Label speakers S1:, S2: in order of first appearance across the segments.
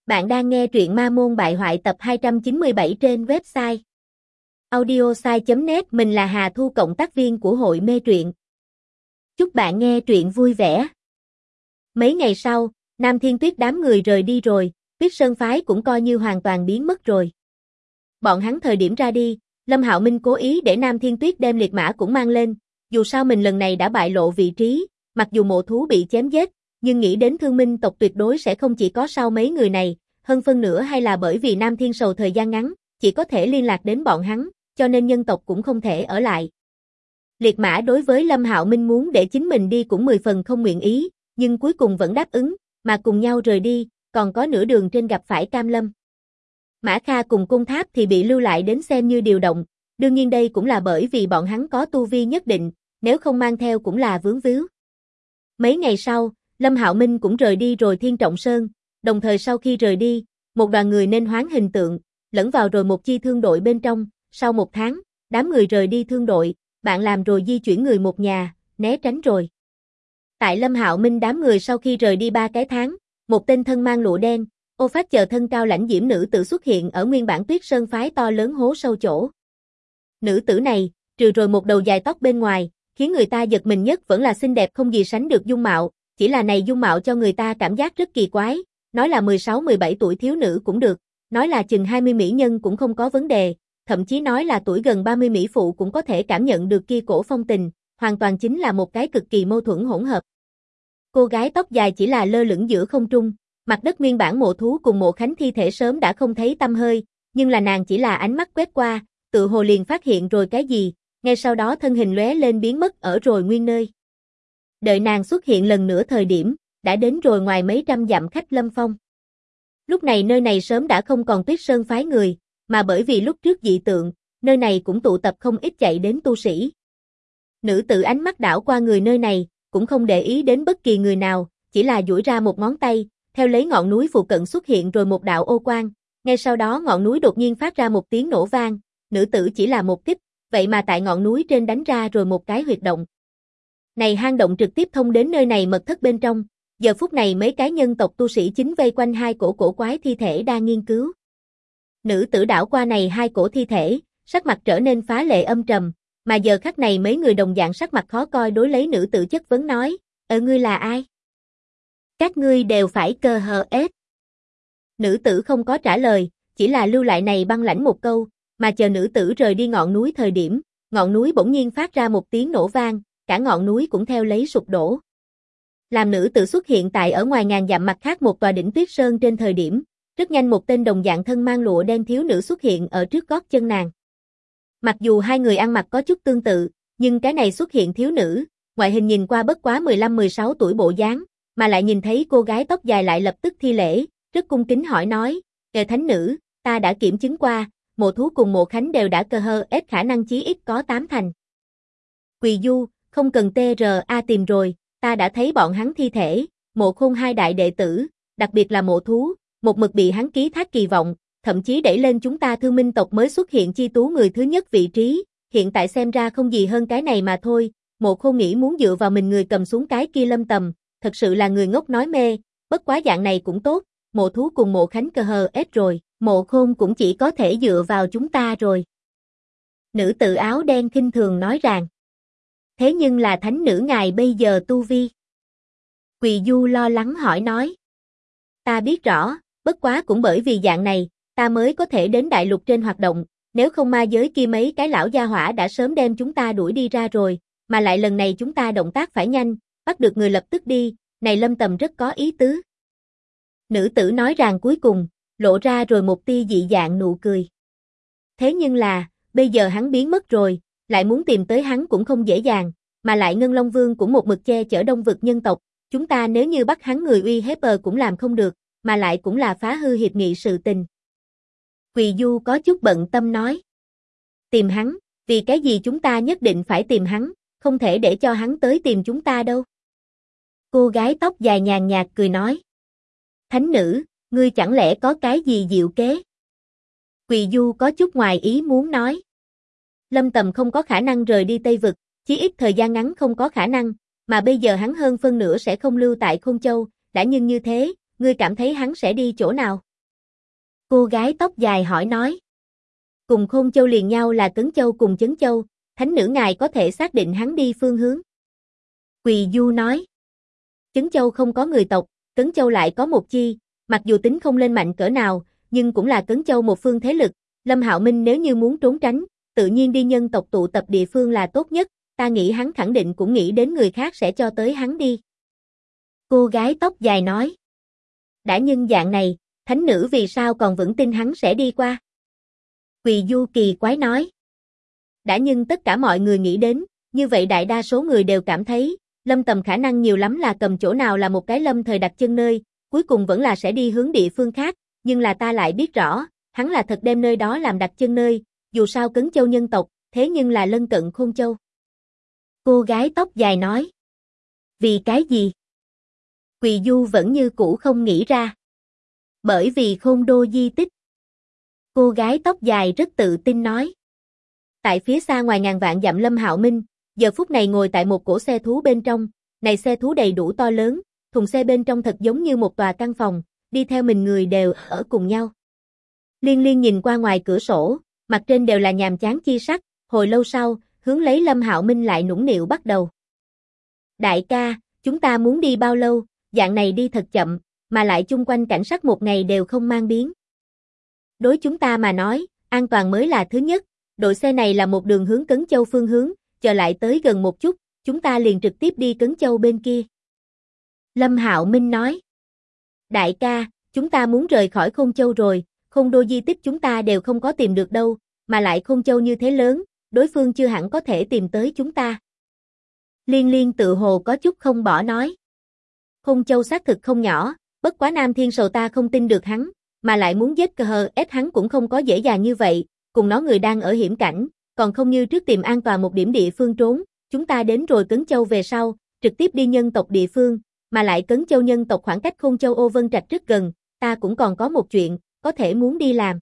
S1: Bạn đang nghe truyện Ma Môn Bại Hoại tập 297 trên website audiosai.net. Mình là Hà Thu, cộng tác viên của hội mê truyện. Chúc bạn nghe truyện vui vẻ. Mấy ngày sau, Nam Thiên Tuyết đám người rời đi rồi, Tuyết Sơn phái cũng coi như hoàn toàn biến mất rồi. Bọn hắn thời điểm ra đi, Lâm Hạo Minh cố ý để Nam Thiên Tuyết đem liệt mã cũng mang lên, dù sao mình lần này đã bại lộ vị trí, mặc dù mộ thú bị chém giết, nhưng nghĩ đến Thương Minh tộc tuyệt đối sẽ không chỉ có sau mấy người này, hơn phân nửa hay là bởi vì Nam Thiên Sầu thời gian ngắn, chỉ có thể liên lạc đến bọn hắn, cho nên nhân tộc cũng không thể ở lại. Liệt mã đối với Lâm Hạo Minh muốn để chính mình đi cũng 10 phần không nguyện ý, nhưng cuối cùng vẫn đáp ứng, mà cùng nhau rời đi, còn có nửa đường trên gặp phải Cam Lâm. Mã Kha cùng Côn Tháp thì bị lưu lại đến xem như điều động, đương nhiên đây cũng là bởi vì bọn hắn có tu vi nhất định, nếu không mang theo cũng là vướng víu. Mấy ngày sau, Lâm Hạo Minh cũng rời đi rồi Thiên Trọng Sơn, đồng thời sau khi rời đi, một đoàn người nên hoán hình tượng, lẫn vào rồi một chi thương đội bên trong, sau 1 tháng, đám người rời đi thương đội, bạn làm rồi di chuyển người một nhà, né tránh rồi. Tại Lâm Hạo Minh đám người sau khi rời đi 3 cái tháng, một tên thân mang lụa đen, ô phát chờ thân cao lãnh diễm nữ tử xuất hiện ở nguyên bản Tuyết Sơn phái to lớn hố sâu chỗ. Nữ tử này, trừ rồi một đầu dài tóc bên ngoài, khiến người ta giật mình nhất vẫn là xinh đẹp không gì sánh được dung mạo, chỉ là này dung mạo cho người ta cảm giác rất kỳ quái, nói là 16-17 tuổi thiếu nữ cũng được, nói là chừng 20 mỹ nhân cũng không có vấn đề, thậm chí nói là tuổi gần 30 mỹ phụ cũng có thể cảm nhận được kia cổ phong tình, hoàn toàn chính là một cái cực kỳ mâu thuẫn hỗn hợp. Cô gái tóc dài chỉ là lơ lửng giữa không trung, mặt đất nguyên bản mộ thú cùng mộ khánh thi thể sớm đã không thấy tăm hơi, nhưng là nàng chỉ là ánh mắt quét qua, tự hồ liền phát hiện rồi cái gì, ngay sau đó thân hình lóe lên biến mất ở rồi nguyên nơi. Đợi nàng xuất hiện lần nữa thời điểm, đã đến rồi ngoài mấy trăm dặm khách Lâm Phong. Lúc này nơi này sớm đã không còn Tuyết Sơn phái người, mà bởi vì lúc trước dị tượng, nơi này cũng tụ tập không ít chạy đến tu sĩ. Nữ tử ánh mắt đảo qua người nơi này, cũng không để ý đến bất kỳ người nào, chỉ là duỗi ra một ngón tay, theo lấy ngọn núi phụ cận xuất hiện rồi một đạo ô quang, ngay sau đó ngọn núi đột nhiên phát ra một tiếng nổ vang, nữ tử chỉ là một kích, vậy mà tại ngọn núi trên đánh ra rồi một cái huyệt động. Này hang động trực tiếp thông đến nơi này mật thất bên trong, giờ phút này mấy cái nhân tộc tu sĩ chính vây quanh hai cổ quái thi thể đang nghiên cứu. Nữ tử đảo qua này hai cổ thi thể, sắc mặt trở nên phá lệ âm trầm, mà giờ khắc này mấy người đồng dạng sắc mặt khó coi đối lấy nữ tử chất vấn nói, ngươi là ai? Các ngươi đều phải cơ hờ ết. Nữ tử không có trả lời, chỉ là lưu lại này băng lãnh một câu, mà chờ nữ tử rời đi ngọn núi thời điểm, ngọn núi bỗng nhiên phát ra một tiếng nổ vang, cả ngọn núi cũng theo lấy sụp đổ. Làm nữ tử xuất hiện tại ở ngoài ngàn dặm mặt khác một tòa đỉnh Tuyết Sơn trên thời điểm, rất nhanh một tên đồng dạng thân mang lụa đen thiếu nữ xuất hiện ở trước gót chân nàng. Mặc dù hai người ăn mặc có chút tương tự, nhưng cái này xuất hiện thiếu nữ, ngoại hình nhìn qua bất quá 15-16 tuổi bộ dáng, mà lại nhìn thấy cô gái tóc dài lại lập tức thi lễ, rất cung kính hỏi nói, thánh nữ, ta đã kiểm chứng qua, mộ thú cùng mộ khánh đều đã cơ hơ ết khả năng chí ít có 8 thành. Quỳ Du, không cần TRA tìm rồi, ta đã thấy bọn hắn thi thể, Mộ Khôn hai đại đệ tử, đặc biệt là mộ thú, một mực bị hắn ký thác kỳ vọng, thậm chí đẩy lên chúng ta Thương Minh tộc mới xuất hiện chi tú người thứ nhất vị trí, hiện tại xem ra không gì hơn cái này mà thôi. Mộ Khôn nghĩ muốn dựa vào mình người cầm xuống cái kia Lâm Tầm, thật sự là người ngốc nói mê, bất quá dạng này cũng tốt, mộ thú cùng mộ khánh cơ hờ ết rồi, Mộ Khôn cũng chỉ có thể dựa vào chúng ta rồi. Nữ tử áo đen khinh thường nói rằng, thế nhưng là thánh nữ ngài bây giờ tu vi. Quỳ Du lo lắng hỏi nói, ta biết rõ, bất quá cũng bởi vì dạng này, ta mới có thể đến đại lục trên hoạt động, nếu không ma giới kia mấy cái lão gia hỏa đã sớm đem chúng ta đuổi đi ra rồi, mà lại lần này chúng ta động tác phải nhanh, bắt được người lập tức đi, này Lâm Tầm rất có ý tứ. Nữ tử nói rằng cuối cùng, lộ ra rồi một tia dị dạng nụ cười. Thế nhưng là, bây giờ hắn biến mất rồi, lại muốn tìm tới hắn cũng không dễ dàng, mà lại Ngân Long Vương cũng một mực che chở đông vực nhân tộc, chúng ta nếu như bắt hắn người uy hiếp cũng làm không được, mà lại cũng là phá hư hiệp nghị sự tình. Quỳ Du có chút bận tâm nói. Tìm hắn, vì cái gì chúng ta nhất định phải tìm hắn, không thể để cho hắn tới tìm chúng ta đâu. Cô gái tóc dài nhàn nhạt cười nói. Thánh nữ, ngươi chẳng lẽ có cái gì diệu kế? Quỳ Du có chút ngoài ý muốn nói. Lâm Tầm không có khả năng rời đi Tây Vực, chí ít thời gian ngắn không có khả năng, mà bây giờ hắn hơn phân nửa sẽ không lưu tại Khôn Châu, đã nhưng như thế, ngươi cảm thấy hắn sẽ đi chỗ nào? Cô gái tóc dài hỏi nói. Cùng Khôn Châu liền nhau là Cấn Châu cùng Chấn Châu, thánh nữ ngài có thể xác định hắn đi phương hướng. Quỳ Du nói. Chấn Châu không có người tộc, Cấn Châu lại có một chi, mặc dù tính không lên mạnh cỡ nào, nhưng cũng là Cấn Châu một phương thế lực. Lâm Hạo Minh nếu như muốn trốn tránh, tự nhiên đi nhân tộc tụ tập địa phương là tốt nhất, ta nghĩ hắn khẳng định cũng nghĩ đến người khác sẽ cho tới hắn đi. Cô gái tóc dài nói. Đã nhân dạng này, thánh nữ vì sao còn vẫn tin hắn sẽ đi qua? Quỳ Du kỳ quái nói. Đã nhưng tất cả mọi người nghĩ đến, như vậy đại đa số người đều cảm thấy, Lâm Tầm khả năng nhiều lắm là cầm chỗ nào là một cái lâm thời đặt chân nơi, cuối cùng vẫn là sẽ đi hướng địa phương khác, nhưng là ta lại biết rõ, hắn là thật đem nơi đó làm đặt chân nơi, dù sao Cấn Châu nhân tộc, thế nhưng là lân cận Khôn Châu. Cô gái tóc dài nói. Vì cái gì? Quỳ Du vẫn như cũ không nghĩ ra. Bởi vì Khôn Đô di tích. Cô gái tóc dài rất tự tin nói. Tại phía xa ngoài ngàn vạn dặm Lâm Hạo Minh, giờ phút này ngồi tại một cỗ xe thú bên trong, này xe thú đầy đủ to lớn, thùng xe bên trong thật giống như một tòa căn phòng, đi theo mình người đều ở cùng nhau. Liên Liên nhìn qua ngoài cửa sổ, mặt trên đều là nhàm chán chi sắc, hồi lâu sau, hướng lấy Lâm Hạo Minh lại nũng nịu bắt đầu. Đại ca, chúng ta muốn đi bao lâu, dạng này đi thật chậm, mà lại chung quanh cảnh sắc một ngày đều không mang biến. Đối chúng ta mà nói, an toàn mới là thứ nhất, đội xe này là một đường hướng Cấn Châu phương hướng, chờ lại tới gần một chút, chúng ta liền trực tiếp đi Cấn Châu bên kia. Lâm Hạo Minh nói. Đại ca, chúng ta muốn rời khỏi Khôn Châu rồi, Khôn Đô di tích chúng ta đều không có tìm được đâu, mà lại Khôn Châu như thế lớn, đối phương chưa hẳn có thể tìm tới chúng ta. Liên Liên tự hồ có chút không bỏ nói. Khôn Châu xác thực không nhỏ, bất quá Nam Thiên Sầu ta không tin được hắn, mà lại muốn giết ép hắn cũng không có dễ dàng như vậy, cùng nó người đang ở hiểm cảnh, còn không như trước tìm an toàn một điểm địa phương trốn, chúng ta đến rồi Cấn Châu về sau, trực tiếp đi nhân tộc địa phương, mà lại Cấn Châu nhân tộc khoảng cách Khôn Châu Ô Vân Trạch rất gần, ta cũng còn có một chuyện, có thể muốn đi làm.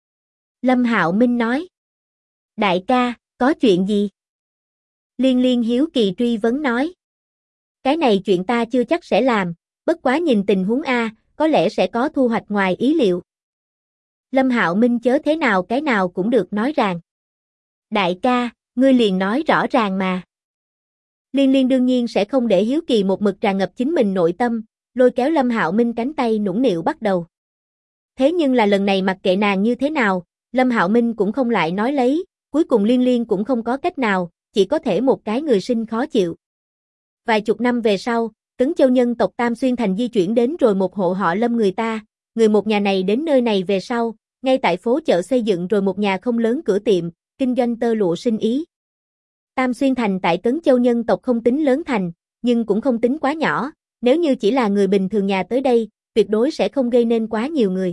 S1: Lâm Hạo Minh nói. Đại ca, có chuyện gì? Liên Liên hiếu kỳ truy vấn nói. Cái này chuyện ta chưa chắc sẽ làm, bất quá nhìn tình huống A, có lẽ sẽ có thu hoạch ngoài ý liệu. Lâm Hạo Minh chớ thế nào cái nào cũng được nói ràng. Đại ca, ngươi liền nói rõ ràng mà. Liên Liên đương nhiên sẽ không để hiếu kỳ một mực tràn ngập chính mình nội tâm, lôi kéo Lâm Hạo Minh cánh tay nũng nịu bắt đầu. Thế nhưng là lần này mặc kệ nàng như thế nào, Lâm Hạo Minh cũng không lại nói lấy, cuối cùng Liên Liên cũng không có cách nào, chỉ có thể một cái người sinh khó chịu. Vài chục năm về sau, Cấn Châu nhân tộc Tam Xuyên Thành di chuyển đến rồi một hộ họ Lâm người một nhà này đến nơi này về sau, ngay tại phố chợ xây dựng rồi một nhà không lớn cửa tiệm, kinh doanh tơ lụa sinh ý. Tam Xuyên Thành tại Cấn Châu nhân tộc không tính lớn thành, nhưng cũng không tính quá nhỏ, nếu như chỉ là người bình thường nhà tới đây, tuyệt đối sẽ không gây nên quá nhiều người.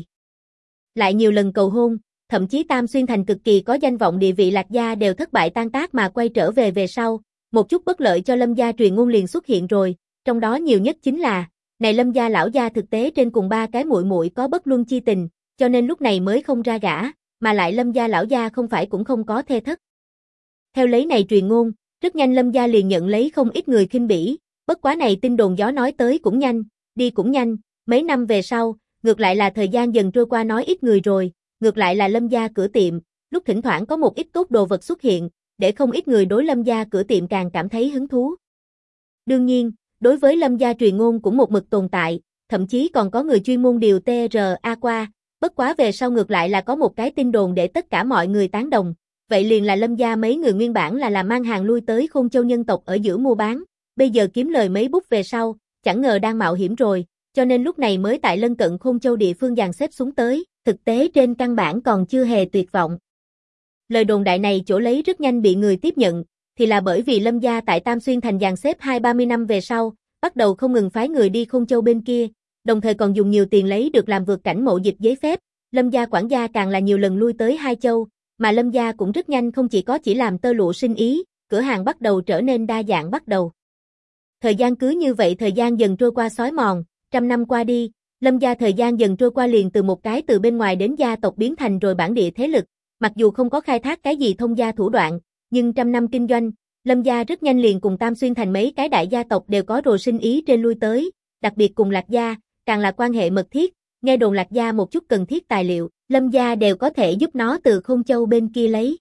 S1: Lại nhiều lần cầu hôn, thậm chí Tam Xuyên Thành cực kỳ có danh vọng địa vị Lạc gia đều thất bại tan tác mà quay trở về sau, một chút bất lợi cho Lâm gia truyền ngôn liền xuất hiện rồi, trong đó nhiều nhất chính là, này Lâm gia lão gia thực tế trên cùng ba cái muội muội có bất luân chi tình, cho nên lúc này mới không ra gả, mà lại Lâm gia lão gia không phải cũng không có thê thất. Theo lấy này truyền ngôn, rất nhanh Lâm gia liền nhận lấy không ít người khinh bỉ, bất quá này tin đồn gió nói tới cũng nhanh, đi cũng nhanh, mấy năm về sau, ngược lại là thời gian dần trôi qua nói ít người rồi, ngược lại là Lâm gia cửa tiệm, lúc thỉnh thoảng có một ít tốt đồ vật xuất hiện, để không ít người đối Lâm gia cửa tiệm càng cảm thấy hứng thú. Đương nhiên, đối với Lâm gia truyền ngôn cũng một mực tồn tại, thậm chí còn có người chuyên môn điều TRA qua, bất quá về sau ngược lại là có một cái tin đồn để tất cả mọi người tán đồng, vậy liền là Lâm gia mấy người nguyên bản là làm mang hàng lui tới Khôn Châu nhân tộc ở giữa mua bán, bây giờ kiếm lời mấy bút về sau, chẳng ngờ đang mạo hiểm rồi, cho nên lúc này mới tại lân cận Khôn Châu địa phương dàn xếp xuống tới, thực tế trên căn bản còn chưa hề tuyệt vọng. Lời đồn đại này chỗ lấy rất nhanh bị người tiếp nhận, thì là bởi vì Lâm gia tại Tam Xuyên Thành dàn xếp 20-30 năm về sau, bắt đầu không ngừng phái người đi Khôn Châu bên kia, đồng thời còn dùng nhiều tiền lấy được làm vượt cảnh mộ dịch giấy phép, Lâm gia quản gia càng là nhiều lần lui tới hai châu, mà Lâm gia cũng rất nhanh không chỉ làm tơ lụa sinh ý, cửa hàng bắt đầu trở nên đa dạng bắt đầu. Thời gian cứ như vậy thời gian dần trôi qua xói mòn, trăm năm qua đi, Lâm gia thời gian dần trôi qua liền từ một cái từ bên ngoài đến gia tộc biến thành rồi bản địa thế lực, mặc dù không có khai thác cái gì thông gia thủ đoạn, nhưng trăm năm kinh doanh, Lâm gia rất nhanh liền cùng Tam Xuyên Thành mấy cái đại gia tộc đều có rồi sinh ý trên lui tới, đặc biệt cùng Lạc gia, càng là quan hệ mật thiết, nghe đồn Lạc Gia một chút cần thiết tài liệu, Lâm Gia đều có thể giúp nó từ Khôn Châu bên kia lấy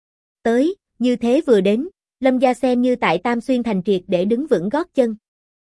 S1: tới, như thế vừa đến, Lâm Gia xem như tại Tam Xuyên Thành triệt để đứng vững gót chân.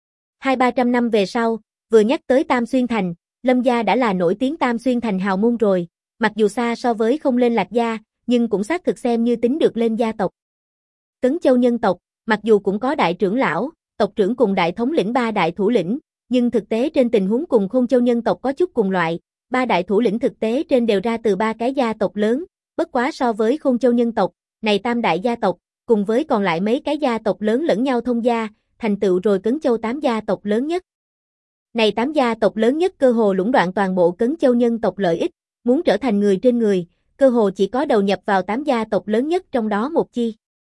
S1: 200-300 năm về sau, vừa nhắc tới Tam Xuyên Thành, Lâm Gia đã là nổi tiếng Tam Xuyên Thành hào môn rồi, mặc dù xa so với không lên Lạc Gia, nhưng cũng xác thực xem như tính được lên gia tộc. Cấn Châu nhân tộc, mặc dù cũng có đại trưởng lão, tộc trưởng cùng đại thống lĩnh ba đại thủ lĩnh, nhưng thực tế trên tình huống cùng Khôn Châu nhân tộc có chút cùng loại, ba đại thủ lĩnh thực tế trên đều ra từ ba cái gia tộc lớn, bất quá so với Khôn Châu nhân tộc, này tam đại gia tộc, cùng với còn lại mấy cái gia tộc lớn lẫn nhau thông gia, thành tựu rồi Cấn Châu 8 gia tộc lớn nhất. Này 8 gia tộc lớn nhất cơ hồ lũng đoạn toàn bộ Cấn Châu nhân tộc lợi ích, muốn trở thành người trên người, cơ hồ chỉ có đầu nhập vào 8 gia tộc lớn nhất trong đó một chi.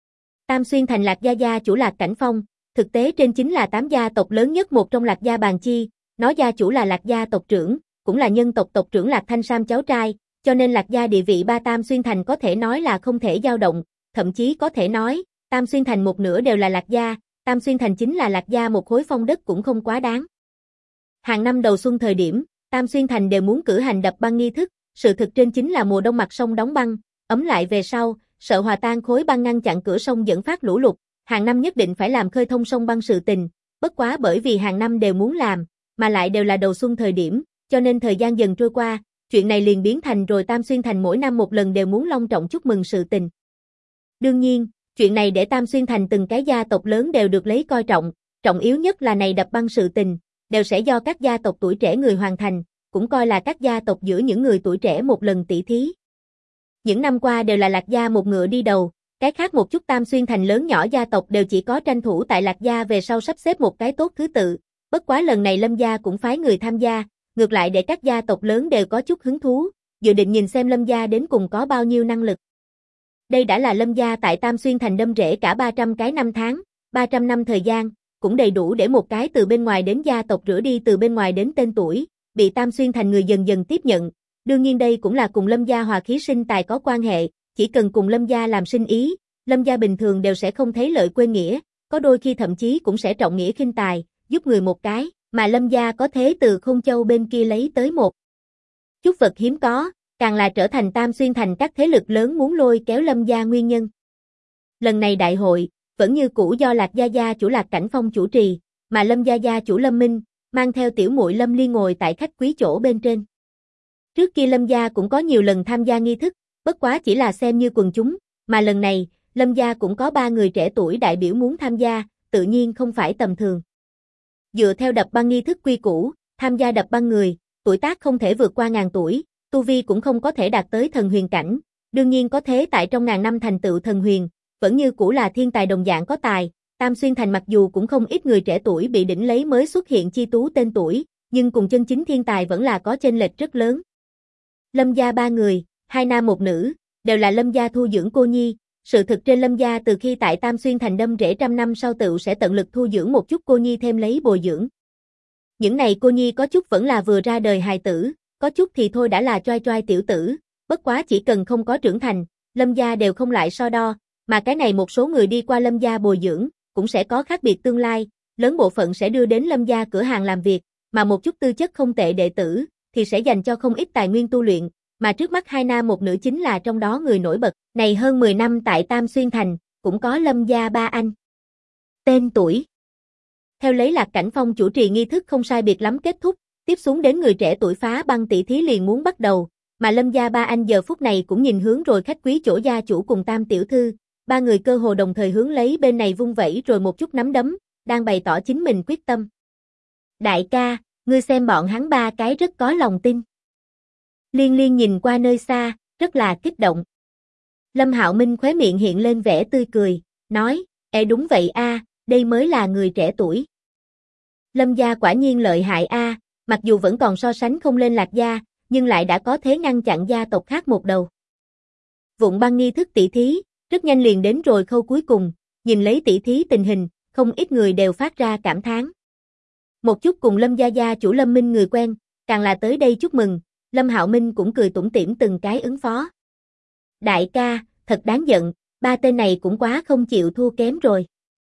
S1: Tam Xuyên Thành Lạc Gia gia chủ Lạc Cảnh Phong, thực tế trên chính là 8 gia tộc lớn nhất một trong Lạc Gia Bàn Chi, nó gia chủ là Lạc Gia tộc trưởng, cũng là nhân tộc tộc trưởng Lạc Thanh Sam cháu trai, cho nên Lạc Gia địa vị ba Tam Xuyên Thành có thể nói là không thể dao động, thậm chí có thể nói, Tam Xuyên Thành một nửa đều là Lạc Gia, Tam Xuyên Thành chính là Lạc Gia một khối phong đất cũng không quá đáng. Hàng năm đầu xuân thời điểm, Tam Xuyên Thành đều muốn cử hành đập băng nghi thức, sự thực trên chính là mùa đông mặt sông đóng băng, ấm lại về sau, sợ hòa tan khối băng ngăn chặn cửa sông dẫn phát lũ lụt, hàng năm nhất định phải làm khơi thông sông băng sự tình, bất quá bởi vì hàng năm đều muốn làm, mà lại đều là đầu xuân thời điểm, cho nên thời gian dần trôi qua, chuyện này liền biến thành rồi Tam Xuyên Thành mỗi năm một lần đều muốn long trọng chúc mừng sự tình. Đương nhiên, chuyện này để Tam Xuyên Thành từng cái gia tộc lớn đều được lấy coi trọng, trọng yếu nhất là này đập băng sự tình, đều sẽ do các gia tộc tuổi trẻ người hoàn thành, cũng coi là các gia tộc giữa những người tuổi trẻ một lần tỷ thí. Những năm qua đều là Lạc Gia một ngựa đi đầu, cái khác một chút Tam Xuyên Thành lớn nhỏ gia tộc đều chỉ có tranh thủ tại Lạc Gia về sau sắp xếp một cái tốt thứ tự, bất quá lần này Lâm Gia cũng phái người tham gia, ngược lại để các gia tộc lớn đều có chút hứng thú, dự định nhìn xem Lâm Gia đến cùng có bao nhiêu năng lực. Đây đã là Lâm Gia tại Tam Xuyên Thành đâm rễ cả 300 cái năm tháng, 300 năm thời gian, cũng đầy đủ để một cái từ bên ngoài đến gia tộc rửa đi từ bên ngoài đến tên tuổi, bị Tam Xuyên Thành người dần dần tiếp nhận. Đương nhiên đây cũng là cùng Lâm Gia hòa khí sinh tài có quan hệ, chỉ cần cùng Lâm Gia làm sinh ý, Lâm Gia bình thường đều sẽ không thấy lợi quên nghĩa, có đôi khi thậm chí cũng sẽ trọng nghĩa khinh tài, giúp người một cái, mà Lâm Gia có thế từ Khôn Châu bên kia lấy tới một chút vật hiếm có, càng là trở thành Tam Xuyên Thành các thế lực lớn muốn lôi kéo Lâm Gia nguyên nhân. Lần này đại hội, vẫn như cũ do Lạc Gia gia chủ Lạc Cảnh Phong chủ trì, mà Lâm Gia gia chủ Lâm Minh, mang theo tiểu muội Lâm Ly ngồi tại khách quý chỗ bên trên. Trước kia Lâm Gia cũng có nhiều lần tham gia nghi thức, bất quá chỉ là xem như quần chúng, mà lần này, Lâm Gia cũng có 3 người trẻ tuổi đại biểu muốn tham gia, tự nhiên không phải tầm thường. Dựa theo đập băng nghi thức quy củ, tham gia đập băng người, tuổi tác không thể vượt qua 1000 tuổi, tu vi cũng không có thể đạt tới thần huyền cảnh, đương nhiên có thế tại trong 1000 năm thành tựu thần huyền, vẫn như cũ là thiên tài đồng dạng có tài. Tam Xuyên Thành mặc dù cũng không ít người trẻ tuổi bị đỉnh lấy mới xuất hiện chi tú tên tuổi, nhưng cùng chân chính thiên tài vẫn là có chênh lệch rất lớn. Lâm Gia 3 người, 2 nam 1 nữ, đều là Lâm Gia thu dưỡng cô nhi, sự thực trên Lâm Gia từ khi tại Tam Xuyên Thành đâm rễ trăm năm sau tựu sẽ tận lực thu dưỡng một chút cô nhi thêm lấy bồi dưỡng. Những này cô nhi có chút vẫn là vừa ra đời hài tử, có chút thì thôi đã là choai choai tiểu tử, bất quá chỉ cần không có trưởng thành, Lâm Gia đều không lại so đo, mà cái này một số người đi qua Lâm Gia bồi dưỡng, cũng sẽ có khác biệt tương lai, lớn bộ phận sẽ đưa đến Lâm Gia cửa hàng làm việc, mà một chút tư chất không tệ đệ tử, thì sẽ dành cho không ít tài nguyên tu luyện, mà trước mắt 2 nam 1 nữ chính là trong đó người nổi bật, này hơn 10 năm tại Tam Xuyên Thành, cũng có Lâm Gia 3 anh. Tên tuổi. Theo lấy Lạc Cảnh Phong chủ trì nghi thức không sai biệt lắm kết thúc, tiếp xuống đến người trẻ tuổi phá băng tỷ thí liền muốn bắt đầu, mà Lâm Gia 3 anh giờ phút này cũng nhìn hướng rồi khách quý chỗ gia chủ cùng Tam tiểu thư, 3 người cơ hồ đồng thời hướng lấy bên này vung vẩy rồi một chút nắm đấm, đang bày tỏ chính mình quyết tâm. Đại ca, ngươi xem bọn hắn 3 cái rất có lòng tin. Liên Liên nhìn qua nơi xa, rất là kích động. Lâm Hạo Minh khóe miệng hiện lên vẻ tươi cười, nói, đúng vậy a, đây mới là người trẻ tuổi. Lâm Gia quả nhiên lợi hại a, mặc dù vẫn còn so sánh không lên Lạc Gia, nhưng lại đã có thế ngăn chặn gia tộc khác một đầu. Vụn băng nghi thức tỷ thí, rất nhanh liền đến rồi khâu cuối cùng, nhìn lấy tỷ thí tình hình, không ít người đều phát ra cảm thán. Một chút cùng Lâm Gia gia chủ Lâm Minh người quen, càng là tới đây chúc mừng, Lâm Hạo Minh cũng cười tủm tỉm từng cái ứng phó. Đại ca, thật đáng giận, 3 tên này cũng quá không chịu thua kém rồi.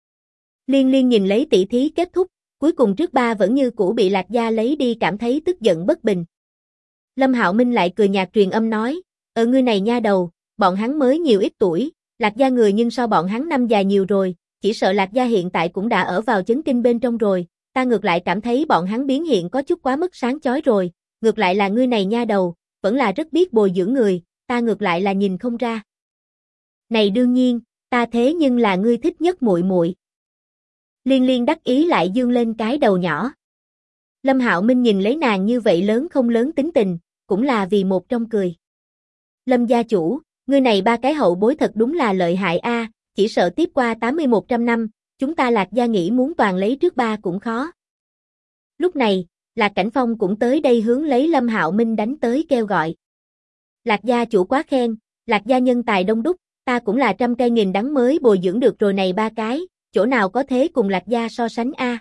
S1: Liên Liên nhìn lấy tỷ thí kết thúc, cuối cùng trước 3 vẫn như cũ bị Lạc Gia lấy đi cảm thấy tức giận bất bình. Lâm Hạo Minh lại cười nhạt truyền âm nói, ngươi này nha đầu, bọn hắn mới nhiều ít tuổi, Lạc gia người nhưng so bọn hắn năm già nhiều rồi, chỉ sợ Lạc gia hiện tại cũng đã ở vào chấn kinh bên trong rồi, ta ngược lại cảm thấy bọn hắn biến hiện có chút quá mức sáng chói rồi, ngược lại là ngươi này nha đầu, vẫn là rất biết bồi dưỡng người, ta ngược lại là nhìn không ra. Này đương nhiên, ta thế nhưng là ngươi thích nhất muội muội. Liên Liên đắc ý lại dương lên cái đầu nhỏ. Lâm Hạo Minh nhìn lấy nàng như vậy lớn không lớn tính tình, cũng là vì một trong cười. Lâm gia chủ, ngươi này ba cái hậu bối thật đúng là lợi hại a, chỉ sợ tiếp qua 80-100 năm, chúng ta Lạc gia nghĩ muốn toàn lấy trước ba cũng khó. Lúc này, Lạc Cảnh Phong cũng tới đây hướng lấy Lâm Hạo Minh đánh tới kêu gọi. Lạc gia chủ quá khen, Lạc gia nhân tài đông đúc, ta cũng là trăm cây nghìn đắng mới bồi dưỡng được rồi này ba cái, chỗ nào có thế cùng Lạc gia so sánh a?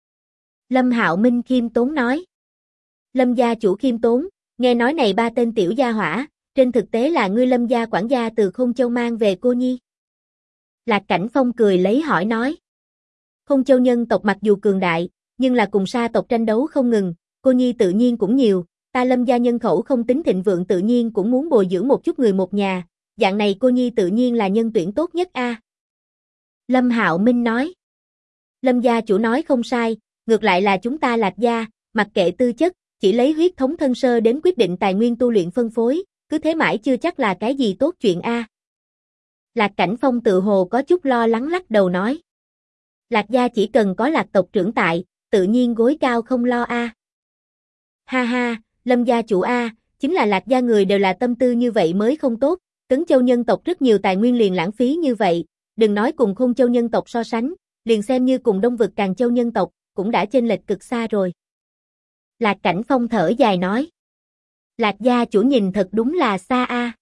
S1: Lâm Hạo Minh khiêm tốn nói. Lâm gia chủ khiêm tốn, nghe nói này ba tên tiểu gia hỏa, trên thực tế là ngươi Lâm gia quản gia từ Khôn Châu mang về cô nhi. Lạc Cảnh Phong cười lấy hỏi nói. Khôn Châu nhân tộc mặc dù cường đại, nhưng là cùng sa tộc tranh đấu không ngừng, cô nhi tự nhiên cũng nhiều, ta Lâm gia nhân khẩu không tính thịnh vượng tự nhiên cũng muốn bồi dưỡng một chút người một nhà, dạng này cô nhi tự nhiên là nhân tuyển tốt nhất a. Lâm Hạo Minh nói. Lâm gia chủ nói không sai, ngược lại là chúng ta Lạc gia, mặc kệ tư chất, chỉ lấy huyết thống thân sơ đến quyết định tài nguyên tu luyện phân phối, cứ thế mãi chưa chắc là cái gì tốt chuyện a. Lạc Cảnh Phong tự hồ có chút lo lắng lắc đầu nói. Lạc gia chỉ cần có Lạc tộc trưởng tại, tự nhiên gối cao không lo a. Ha ha, Lâm gia chủ a, chính là Lạc gia người đều là tâm tư như vậy mới không tốt, Cấn Châu nhân tộc rất nhiều tài nguyên liền lãng phí như vậy, đừng nói cùng Khôn Châu nhân tộc so sánh, liền xem như cùng Đông vực Càn Châu nhân tộc, cũng đã chênh lệch cực xa rồi. Lạc Cảnh Phong thở dài nói. Lạc gia chủ nhìn thật đúng là xa a.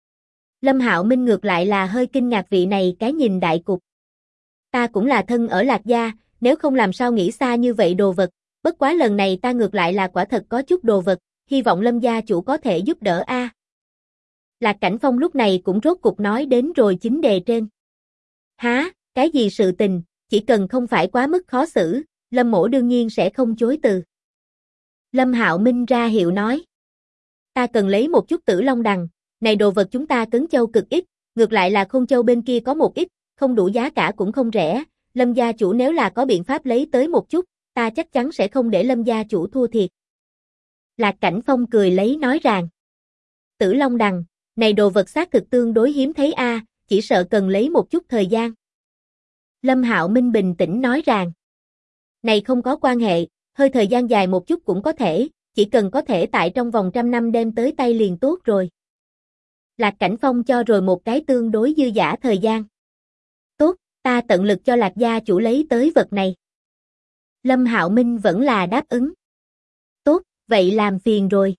S1: Lâm Hạo Minh ngược lại là hơi kinh ngạc vị này cái nhìn đại cục. Ta cũng là thân ở Lạc gia, nếu không làm sao nghĩ xa như vậy đồ vật, bất quá lần này ta ngược lại là quả thật có chút đồ vật, hy vọng Lâm gia chủ có thể giúp đỡ a. Lạc Cảnh Phong lúc này cũng rốt cục nói đến rồi chính đề trên. Há, cái gì sự tình, chỉ cần không phải quá mức khó xử, Lâm mỗ đương nhiên sẽ không chối từ. Lâm Hạo Minh ra hiệu nói. Ta cần lấy một chút Tử Long Đằng, này đồ vật chúng ta Cấn Châu cực ít, ngược lại là Khôn Châu bên kia có một ít, không đủ giá cả cũng không rẻ, Lâm gia chủ nếu là có biện pháp lấy tới một chút, ta chắc chắn sẽ không để Lâm gia chủ thua thiệt. Lạc Cảnh Phong cười lấy nói rằng. Tử Long Đằng, này đồ vật xác thực tương đối hiếm thấy a, chỉ sợ cần lấy một chút thời gian. Lâm Hạo Minh bình tĩnh nói rằng. Này không có quan hệ, hơi thời gian dài một chút cũng có thể, chỉ cần có thể tại trong vòng 100 năm đem tới tay liền tốt rồi. Lạc Cảnh Phong cho rồi một cái tương đối dư dả thời gian. Tốt, ta tận lực cho Lạc gia chủ lấy tới vật này. Lâm Hạo Minh vẫn là đáp ứng. Tốt, vậy làm phiền rồi.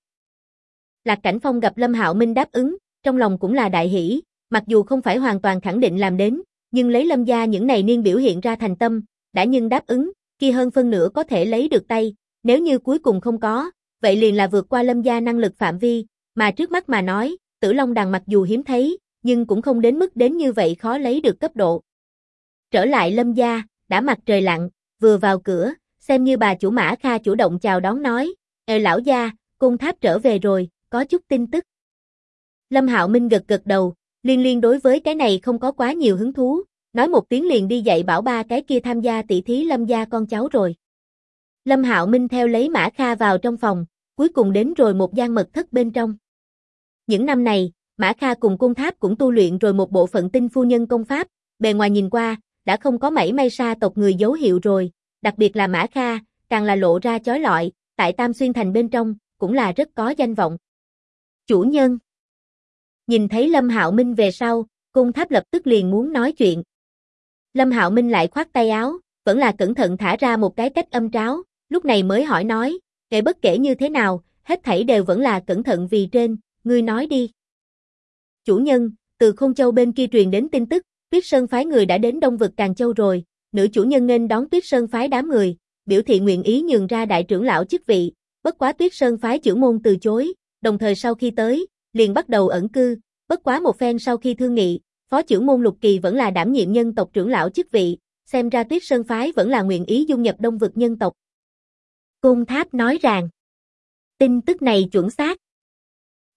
S1: Lạc Cảnh Phong gặp Lâm Hạo Minh đáp ứng, trong lòng cũng là đại hỷ, mặc dù không phải hoàn toàn khẳng định làm đến, nhưng lấy Lâm gia những này niên biểu hiện ra thành tâm, đã nhưng đáp ứng, kia hơn phân nửa có thể lấy được tay, nếu như cuối cùng không có, vậy liền là vượt qua Lâm gia năng lực phạm vi, mà trước mắt mà nói, Tử Long Đằng mặc dù hiếm thấy, nhưng cũng không đến mức đến như vậy khó lấy được cấp độ. Trở lại Lâm gia, đã mặt trời lặn, vừa vào cửa, xem như bà chủ Mã Kha chủ động chào đón nói, lão gia, Côn Tháp trở về rồi, có chút tin tức. Lâm Hạo Minh gật gật đầu, Liên Liên đối với cái này không có quá nhiều hứng thú, nói một tiếng liền đi dạy bảo ba cái kia tham gia tỷ thí Lâm gia con cháu rồi. Lâm Hạo Minh theo lấy Mã Kha vào trong phòng, cuối cùng đến rồi một gian mật thất bên trong. Những năm này, Mã Kha cùng Côn Tháp cũng tu luyện rồi một bộ phận tinh phu nhân công pháp, bề ngoài nhìn qua, đã không có mảy may sa tộc người dấu hiệu rồi, đặc biệt là Mã Kha, càng là lộ ra chói lọi, tại Tam Xuyên Thành bên trong, cũng là rất có danh vọng. Chủ nhân. Nhìn thấy Lâm Hạo Minh về sau, Côn Tháp lập tức liền muốn nói chuyện. Lâm Hạo Minh lại khoát tay áo, vẫn là cẩn thận thả ra một cái cách âm tráo, lúc này mới hỏi nói, kể bất kể như thế nào, hết thảy đều vẫn là cẩn thận vì trên, ngươi nói đi. Chủ nhân, từ Khôn Châu bên kia truyền đến tin tức, Tuyết Sơn phái người đã đến Đông vực Càn Châu rồi, nữ chủ nhân nên đón Tuyết Sơn phái đám người, biểu thị nguyện ý nhường ra đại trưởng lão chức vị, bất quá Tuyết Sơn phái trưởng môn từ chối, đồng thời sau khi tới, liền bắt đầu ẩn cư, bất quá một phen sau khi thương nghị, phó trưởng môn Lục Kỳ vẫn là đảm nhiệm nhân tộc trưởng lão chức vị, xem ra Tuyết Sơn phái vẫn là nguyện ý dung nhập Đông vực nhân tộc. Côn Tháp nói rằng, tin tức này chuẩn xác.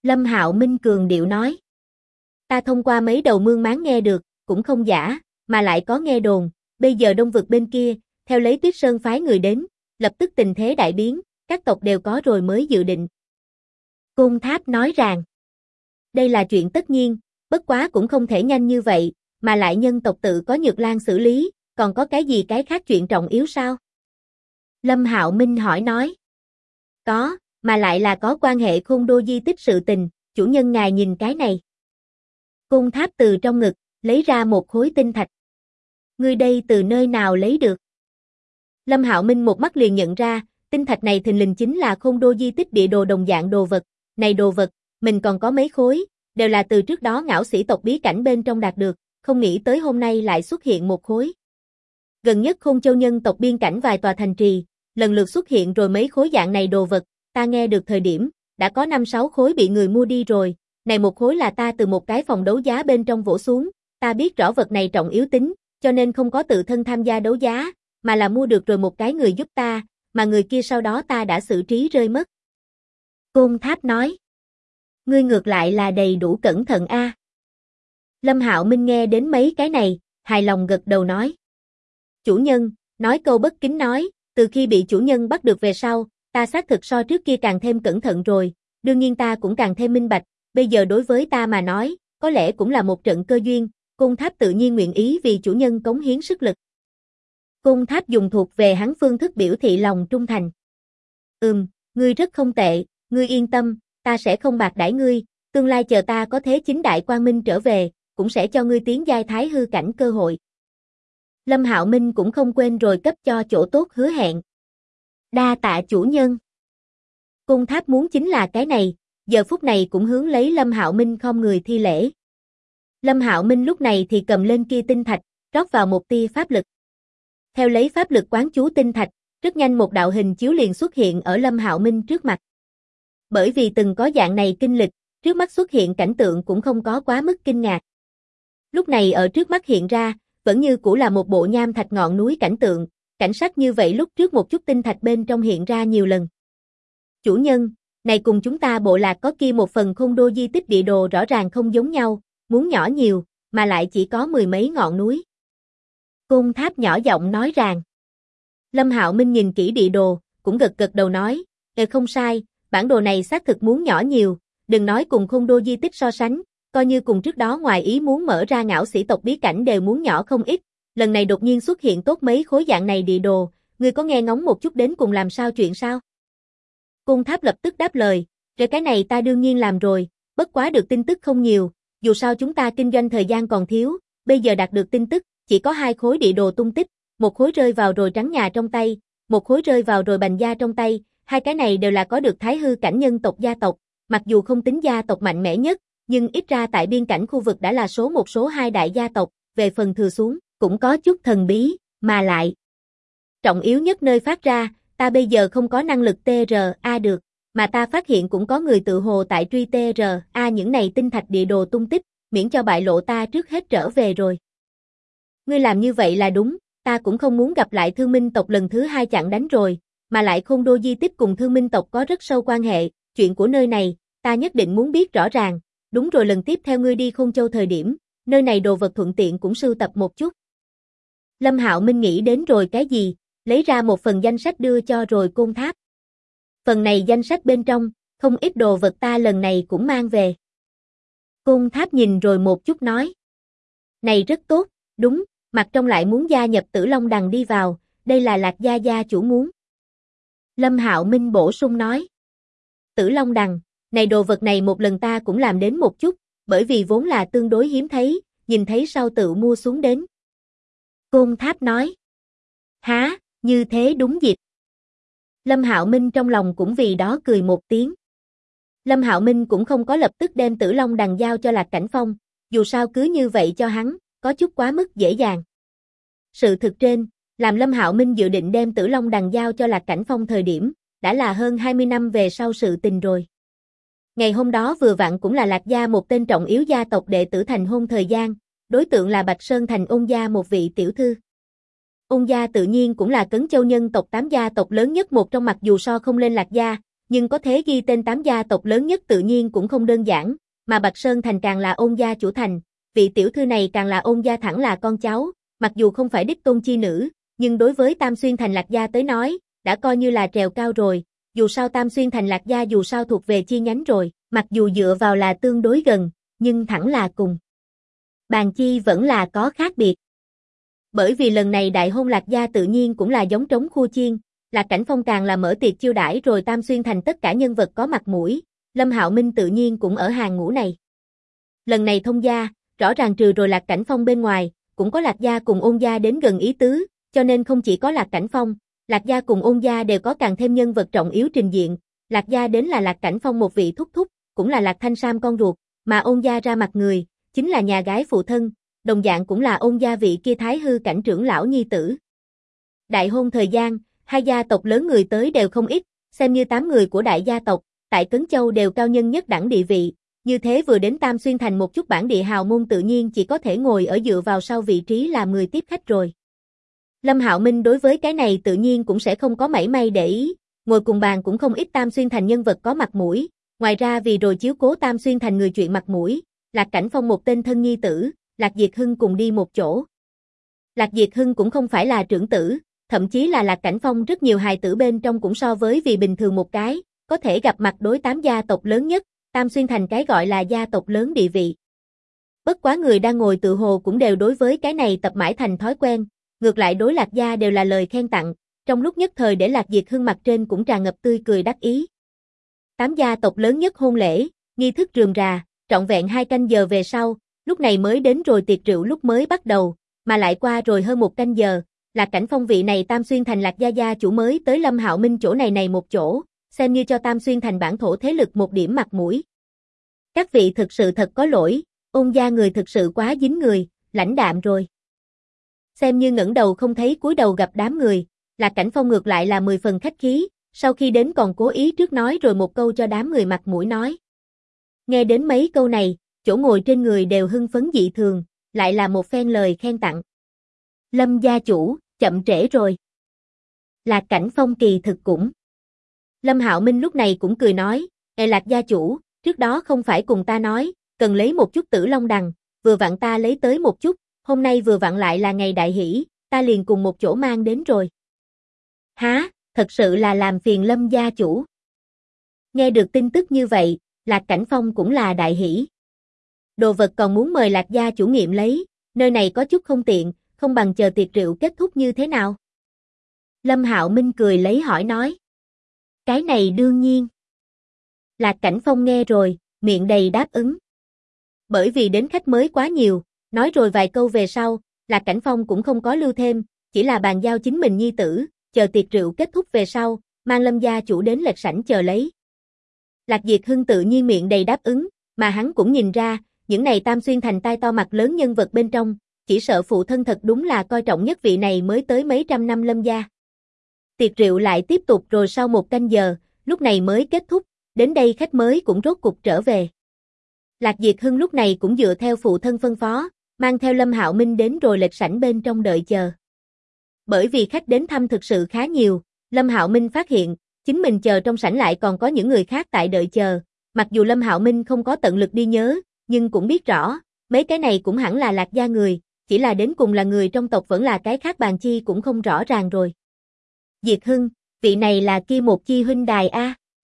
S1: Lâm Hạo Minh cường điệu nói. Ta thông qua mấy đầu mương máng nghe được, cũng không giả, mà lại có nghe đồn, bây giờ Đông vực bên kia, theo lấy Tuyết Sơn phái người đến, lập tức tình thế đại biến, các tộc đều có rồi mới dự định. Côn Tháp nói rằng, đây là chuyện tất nhiên, bất quá cũng không thể nhanh như vậy, mà lại nhân tộc tự có Nhược Lan xử lý, còn có cái gì cái khác chuyện trọng yếu sao? Lâm Hạo Minh hỏi nói. Có, mà lại là có quan hệ Khôn Đô di tích sự tình, chủ nhân ngài nhìn cái này. Côn Tháp từ trong ngực, lấy ra một khối tinh thạch. Ngươi đây từ nơi nào lấy được? Lâm Hạo Minh một mắt liền nhận ra, tinh thạch này thình lình chính là Khôn Đô di tích địa đồ đồng dạng đồ vật. Này đồ vật, mình còn có mấy khối, đều là từ trước đó ngạo sĩ tộc bí cảnh bên trong đạt được, không nghĩ tới hôm nay lại xuất hiện một khối. Gần nhất Khôn Châu nhân tộc biên cảnh vài tòa thành trì, lần lượt xuất hiện rồi mấy khối dạng này đồ vật, ta nghe được thời điểm, đã có 5-6 khối bị người mua đi rồi, này một khối là ta từ một cái phòng đấu giá bên trong vỗ xuống, ta biết rõ vật này trọng yếu tính, cho nên không có tự thân tham gia đấu giá, mà là mua được rồi một cái người giúp ta, mà người kia sau đó ta đã xử trí rơi mất. Côn Tháp nói. Ngươi ngược lại là đầy đủ cẩn thận a. Lâm Hạo Minh nghe đến mấy cái này, hài lòng gật đầu nói. Chủ nhân, nói câu bất kính nói, từ khi bị chủ nhân bắt được về sau, ta xác thực so trước kia càng thêm cẩn thận rồi, đương nhiên ta cũng càng thêm minh bạch, bây giờ đối với ta mà nói, có lẽ cũng là một trận cơ duyên, Côn Tháp tự nhiên nguyện ý vì chủ nhân cống hiến sức lực. Côn Tháp dùng thuộc về hắn phương thức biểu thị lòng trung thành. Ngươi rất không tệ, ngươi yên tâm, ta sẽ không bạc đãi ngươi, tương lai chờ ta có thế chính đại quang minh trở về, cũng sẽ cho ngươi tiến giai thái hư cảnh cơ hội. Lâm Hạo Minh cũng không quên rồi cấp cho chỗ tốt hứa hẹn. Đa tạ chủ nhân. Côn Tháp muốn chính là cái này, giờ phút này cũng hướng lấy Lâm Hạo Minh khom người thi lễ. Lâm Hạo Minh lúc này thì cầm lên kia tinh thạch, rót vào một tia pháp lực. Theo lấy pháp lực quán chú tinh thạch, rất nhanh một đạo hình chiếu liền xuất hiện ở Lâm Hạo Minh trước mặt. Bởi vì từng có dạng này kinh lịch, trước mắt xuất hiện cảnh tượng cũng không có quá mức kinh ngạc. Lúc này ở trước mắt hiện ra, vẫn như cũ là một bộ nham thạch ngọn núi cảnh tượng, cảnh sắc như vậy lúc trước một chút tinh thạch bên trong hiện ra nhiều lần. Chủ nhân, này cùng chúng ta bộ lạc có kia một phần Khôn Đô di tích địa đồ rõ ràng không giống nhau, muốn nhỏ nhiều, mà lại chỉ có 10 mấy ngọn núi. Côn Tháp nhỏ giọng nói rằng. Lâm Hạo Minh nhìn kỹ địa đồ, cũng gật gật đầu nói, không sai, bản đồ này xác thực muốn nhỏ nhiều, đừng nói cùng Khôn Đô di tích so sánh, coi như cùng trước đó ngoài ý muốn mở ra ngạo sĩ tộc bí cảnh đều muốn nhỏ không ít, lần này đột nhiên xuất hiện tốt mấy khối dạng này địa đồ, ngươi có nghe ngóng một chút đến cùng làm sao chuyện sao? Côn Tháp lập tức đáp lời, rồi cái này ta đương nhiên làm rồi, bất quá được tin tức không nhiều, dù sao chúng ta kinh doanh thời gian còn thiếu, bây giờ đạt được tin tức, chỉ có 2 khối địa đồ tung tích, một khối rơi vào rồi trắng nhà trong tay, một khối rơi vào rồi bành gia trong tay, hai cái này đều là có được thái hư cảnh nhân tộc gia tộc, mặc dù không tính gia tộc mạnh mẽ nhất, nhưng ít ra tại biên cảnh khu vực đã là số 1 số 2 đại gia tộc, về phần thừa xuống, cũng có chút thần bí, mà lại. Trọng yếu nhất nơi phát ra, ta bây giờ không có năng lực TRA được, mà ta phát hiện cũng có người tự hồ tại truy TRA những này tinh thạch địa đồ tung tích, miễn cho bại lộ ta trước hết trở về rồi. Ngươi làm như vậy là đúng, ta cũng không muốn gặp lại Thương Minh tộc lần thứ 2 chặn đánh rồi, mà lại Khôn Đô di tích cùng Thương Minh tộc có rất sâu quan hệ, chuyện của nơi này, ta nhất định muốn biết rõ ràng, đúng rồi lần tiếp theo ngươi đi Khôn Châu thời điểm, nơi này đồ vật thuận tiện cũng sưu tập một chút. Lâm Hạo Minh nghĩ đến rồi cái gì, lấy ra một phần danh sách đưa cho rồi Côn Tháp. Phần này danh sách bên trong, không ít đồ vật ta lần này cũng mang về. Côn Tháp nhìn rồi một chút nói. Này rất tốt, đúng, mặt trong lại muốn gia nhập Tử Long Đằng đi vào, đây là Lạc gia gia chủ muốn. Lâm Hạo Minh bổ sung nói. Tử Long Đằng, này đồ vật này một lần ta cũng làm đến một chút, bởi vì vốn là tương đối hiếm thấy, nhìn thấy sau tự mua xuống đến. Côn Tháp nói. Há, như thế đúng dịp. Lâm Hạo Minh trong lòng cũng vì đó cười một tiếng. Lâm Hạo Minh cũng không có lập tức đem Tử Long Đằng giao cho Lạc Cảnh Phong, dù sao cứ như vậy cho hắn, có chút quá mức dễ dàng. Sự thực trên, làm Lâm Hạo Minh dự định đem Tử Long Đằng giao cho Lạc Cảnh Phong thời điểm, đã là hơn 20 năm về sau sự tình rồi. Ngày hôm đó vừa vặn cũng là Lạc gia một tên trọng yếu gia tộc đệ tử thành hôn thời gian, đối tượng là Bạch Sơn Thành Ôn gia một vị tiểu thư. Ôn gia tự nhiên cũng là Cấn Châu nhân tộc 8 gia tộc lớn nhất một trong, mặc dù so không lên Lạc gia, nhưng có thế ghi tên 8 gia tộc lớn nhất tự nhiên cũng không đơn giản, mà Bạch Sơn Thành càng là Ôn gia chủ thành, vị tiểu thư này càng là Ôn gia thẳng là con cháu, mặc dù không phải đích tôn chi nữ, nhưng đối với Tam Xuyên Thành Lạc gia tới nói, đã coi như là trèo cao rồi, dù sao Tam Xuyên Thành Lạc gia dù sao thuộc về chi nhánh rồi, mặc dù dựa vào là tương đối gần, nhưng thẳng là cùng. Bàn chi vẫn là có khác biệt. Bởi vì lần này đại hôn Lạc gia tự nhiên cũng là giống trống khua chiên, Lạc Cảnh Phong càng là mở tiệc chiêu đãi rồi Tam Xuyên Thành tất cả nhân vật có mặt mũi, Lâm Hạo Minh tự nhiên cũng ở hàng ngũ này. Lần này thông gia, rõ ràng trừ rồi Lạc Cảnh Phong bên ngoài, cũng có Lạc gia cùng Ôn gia đến gần ý tứ, cho nên không chỉ có Lạc Cảnh Phong, Lạc gia cùng Ôn gia đều có càng thêm nhân vật trọng yếu trình diện, Lạc gia đến là Lạc Cảnh Phong một vị thúc thúc, cũng là Lạc Thanh Sam con ruột, mà Ôn gia ra mặt người, chính là nhà gái phụ thân, đồng dạng cũng là Ôn gia vị kia Thái hư cảnh trưởng lão nhi tử. Đại hôn thời gian, hai gia tộc lớn người tới đều không ít, xem như 8 người của đại gia tộc, tại Cấn Châu đều cao nhân nhất đẳng địa vị, như thế vừa đến Tam Xuyên Thành một chút bản địa hào môn tự nhiên chỉ có thể ngồi ở dựa vào sau vị trí làm người tiếp khách rồi. Lâm Hạo Minh đối với cái này tự nhiên cũng sẽ không có mảy may để ý, ngồi cùng bàn cũng không ít Tam Xuyên Thành nhân vật có mặt mũi, ngoài ra vì rồi chiếu cố Tam Xuyên Thành người chuyện mặt mũi, Lạc Cảnh Phong một tên thân nhi tử, Lạc Diệt Hưng cùng đi một chỗ. Lạc Diệt Hưng cũng không phải là trưởng tử, thậm chí là Lạc Cảnh Phong rất nhiều hài tử bên trong cũng so với vì bình thường một cái, có thể gặp mặt đối 8 gia tộc lớn nhất, Tam Xuyên Thành cái gọi là gia tộc lớn địa vị. Bất quá người đang ngồi tự hồ cũng đều đối với cái này tập mãi thành thói quen, ngược lại đối Lạc gia đều là lời khen tặng, trong lúc nhất thời để Lạc Diệt Hưng mặt trên cũng tràn ngập tươi cười đắc ý. 8 gia tộc lớn nhất hôn lễ, nghi thức rườm rà, trọn vẹn 2 canh giờ về sau, lúc này mới đến rồi tiệc rượu lúc mới bắt đầu, mà lại qua rồi hơn 1 canh giờ, Lạc Cảnh Phong vị này Tam Xuyên Thành Lạc gia gia chủ mới tới Lâm Hạo Minh chỗ này một chỗ, xem như cho Tam Xuyên Thành bản thổ thế lực một điểm mặt mũi. Các vị thực sự thật có lỗi, Ôn gia người thực sự quá dính người, lãnh đạm rồi. Xem như ngẩng đầu không thấy cúi đầu gặp đám người, Lạc Cảnh Phong ngược lại là 10 phần khách khí, sau khi đến còn cố ý trước nói rồi một câu cho đám người mặt mũi nói. Nghe đến mấy câu này, chỗ ngồi trên người đều hưng phấn dị thường, lại là một phen lời khen tặng. Lâm gia chủ, chậm trễ rồi. Lạc Cảnh Phong kỳ thực cũng. Lâm Hạo Minh lúc này cũng cười nói, Lạc gia chủ, trước đó không phải cùng ta nói, cần lấy một chút Tử Long đằng, vừa vặn ta lấy tới một chút, hôm nay vừa vặn lại là ngày đại hỷ, ta liền cùng một chỗ mang đến rồi. Há, thật sự là làm phiền Lâm gia chủ. Nghe được tin tức như vậy, Lạc Cảnh Phong cũng là đại hỷ. Đồ vật còn muốn mời Lạc gia chủ nghiệm lấy, nơi này có chút không tiện, không bằng chờ tiệc rượu kết thúc như thế nào? Lâm Hạo Minh cười lấy hỏi nói. Cái này đương nhiên. Lạc Cảnh Phong nghe rồi, miệng đầy đáp ứng. Bởi vì đến khách mới quá nhiều, nói rồi vài câu về sau, Lạc Cảnh Phong cũng không có lưu thêm, chỉ là bàn giao chính mình nhi tử, chờ tiệc rượu kết thúc về sau, mang Lâm gia chủ đến lệch sảnh chờ lấy. Lạc Diệt Hưng tự nhiên miệng đầy đáp ứng, mà hắn cũng nhìn ra, những này Tam Xuyên Thành tai to mặt lớn nhân vật bên trong, chỉ sợ phụ thân thật đúng là coi trọng nhất vị này mới tới mấy trăm năm Lâm gia. Tiệc rượu lại tiếp tục rồi sau 1 canh giờ, lúc này mới kết thúc, đến đây khách mới cũng rốt cục trở về. Lạc Diệt Hưng lúc này cũng dựa theo phụ thân phân phó, mang theo Lâm Hạo Minh đến rồi lệch sảnh bên trong đợi chờ. Bởi vì khách đến thăm thực sự khá nhiều, Lâm Hạo Minh phát hiện, chính mình chờ trong sảnh lại còn có những người khác tại đợi chờ, mặc dù Lâm Hạo Minh không có tận lực đi nhớ, nhưng cũng biết rõ, mấy cái này cũng hẳn là Lạc gia người, chỉ là đến cùng là người trong tộc vẫn là cái khác bàn chi cũng không rõ ràng rồi. Diệt Hưng, vị này là kia một chi huynh đài a.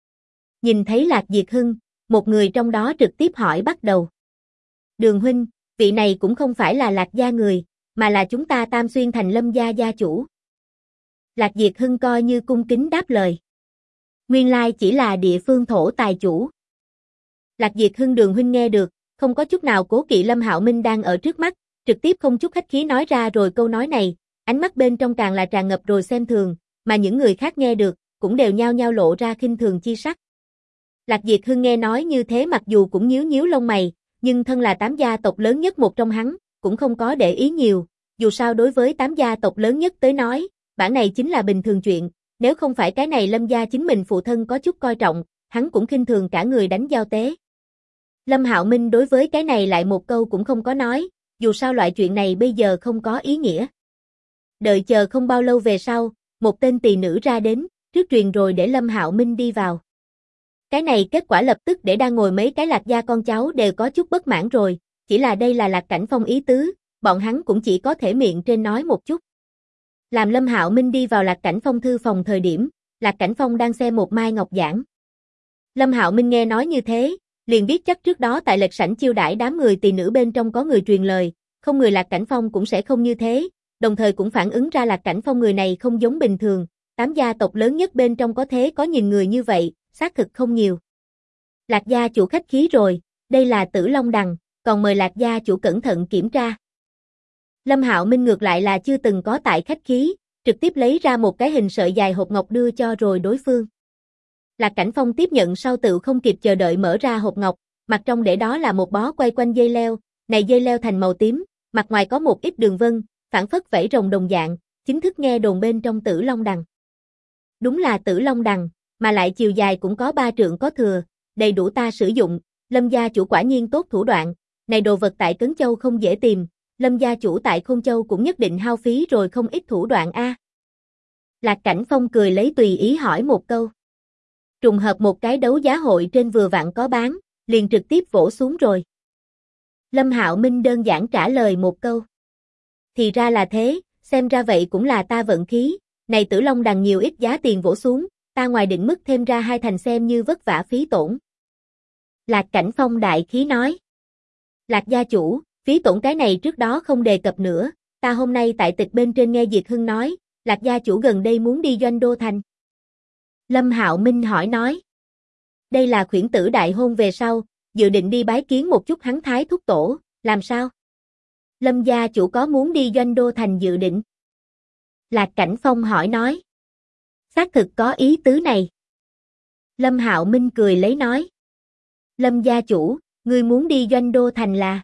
S1: Nhìn thấy Lạc Diệt Hưng, một người trong đó trực tiếp hỏi bắt đầu. Đường huynh, vị này cũng không phải là Lạc gia người, mà là chúng ta Tam Xuyên Thành Lâm gia gia chủ. Lạc Diệt Hưng coi như cung kính đáp lời. Nguyên lai chỉ là địa phương thổ tài chủ. Lạc Diệt Hưng Đường huynh nghe được, không có chút nào cố kỵ Lâm Hạo Minh đang ở trước mắt, trực tiếp không chút khách khí nói ra rồi câu nói này, ánh mắt bên trong càng là tràn ngập rồi xem thường, mà những người khác nghe được, cũng đều nhao nhao lộ ra khinh thường chi sắc. Lạc Diệt Hưng nghe nói như thế mặc dù cũng nhíu nhíu lông mày, nhưng thân là 8 gia tộc lớn nhất một trong hắn, cũng không có để ý nhiều, dù sao đối với 8 gia tộc lớn nhất tới nói, bản này chính là bình thường chuyện, nếu không phải cái này Lâm gia chính mình phụ thân có chút coi trọng, hắn cũng khinh thường cả người đánh giao tế. Lâm Hạo Minh đối với cái này lại một câu cũng không có nói, dù sao loại chuyện này bây giờ không có ý nghĩa. Đợi chờ không bao lâu về sau, một tên tỳ nữ ra đến, trước truyền rồi để Lâm Hạo Minh đi vào. Cái này kết quả lập tức để đang ngồi mấy cái Lạc gia con cháu đều có chút bất mãn rồi, chỉ là đây là Lạc Cảnh Phong ý tứ, bọn hắn cũng chỉ có thể miệng trên nói một chút. Làm Lâm Hạo Minh đi vào Lạc Cảnh Phong thư phòng thời điểm, Lạc Cảnh Phong đang xem một mai ngọc giản. Lâm Hạo Minh nghe nói như thế, liền biết chắc trước đó tại lệch sảnh chiêu đãi đám người tỳ nữ bên trong có người truyền lời, không người Lạc Cảnh Phong cũng sẽ không như thế, đồng thời cũng phản ứng ra Lạc Cảnh Phong người này không giống bình thường, 8 gia tộc lớn nhất bên trong có thế có nhìn người như vậy, xác thực không nhiều. Lạc gia chủ khách khí rồi, đây là Tử Long Đằng, còn mời Lạc gia chủ cẩn thận kiểm tra. Lâm Hạo Minh ngược lại là chưa từng có tại khách khí, trực tiếp lấy ra một cái hình sợi dài hộp ngọc đưa cho rồi đối phương. Lạc Cảnh Phong tiếp nhận sau tự không kịp chờ đợi mở ra hộp ngọc, mặt trong để đó là một bó quay quanh dây leo, này dây leo thành màu tím, mặt ngoài có một ít đường vân, phản phất vảy rồng đồng dạng, chính thức nghe đồn bên trong Tử Long Đằng. Đúng là Tử Long Đằng, mà lại chiều dài cũng có 3 trượng có thừa, đầy đủ ta sử dụng, Lâm gia chủ quả nhiên tốt thủ đoạn, này đồ vật tại Cấn Châu không dễ tìm, Lâm gia chủ tại Khôn Châu cũng nhất định hao phí rồi không ít thủ đoạn a. Lạc Cảnh Phong cười lấy tùy ý hỏi một câu. Trùng hợp một cái đấu giá hội trên vừa vặn có bán, liền trực tiếp vỗ xuống rồi. Lâm Hạo Minh đơn giản trả lời một câu. Thì ra là thế, xem ra vậy cũng là ta vận khí, này Tử Long Đằng nhiều ít giá tiền vỗ xuống, ta ngoài định mức thêm ra 2 thành xem như vất vả phí tổn. Lạc Cảnh Phong đại khí nói. Lạc gia chủ, phí tổn cái này trước đó không đề cập nữa, ta hôm nay tại tịch bên trên nghe Diệt Hưng nói, Lạc gia chủ gần đây muốn đi Doanh Đô Thành. Lâm Hạo Minh hỏi nói. Đây là khuyển tử đại hôn về sau, dự định đi bái kiến một chút hắn thái thúc tổ, làm sao? Lâm gia chủ có muốn đi Doanh Đô Thành dự định? Lạc Cảnh Phong hỏi nói. Xác thực có ý tứ này. Lâm Hạo Minh cười lấy nói. Lâm gia chủ, ngươi muốn đi Doanh Đô Thành là?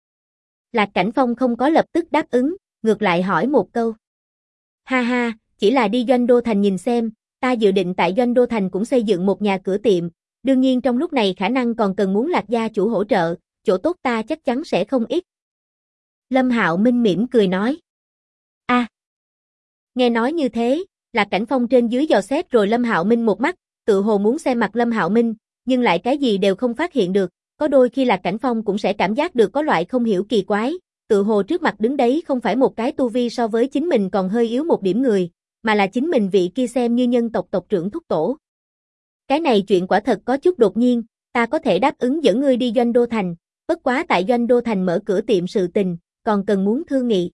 S1: Lạc Cảnh Phong không có lập tức đáp ứng, ngược lại hỏi một câu. Ha ha, chỉ là đi Doanh Đô Thành nhìn xem, ta dự định tại Doanh Đô Thành cũng xây dựng một nhà cửa tiệm, đương nhiên trong lúc này khả năng còn cần muốn Lạc gia chủ hỗ trợ, chỗ tốt ta chắc chắn sẽ không ít. Lâm Hạo Minh mỉm cười nói. A. Nghe nói như thế, Lạc Cảnh Phong trên dưới dò xét rồi Lâm Hạo Minh một mắt, tự hồ muốn xem mặt Lâm Hạo Minh, nhưng lại cái gì đều không phát hiện được, có đôi khi Lạc Cảnh Phong cũng sẽ cảm giác được có loại không hiểu kỳ quái, tự hồ trước mặt đứng đấy không phải một cái tu vi so với chính mình còn hơi yếu một điểm người, mà là chính mình vị kia xem như nhân tộc tộc trưởng thúc tổ. Cái này chuyện quả thật có chút đột nhiên, ta có thể đáp ứng dẫn ngươi đi Doanh Đô Thành, bất quá tại Doanh Đô Thành mở cửa tiệm sự tình, còn cần muốn thương nghị.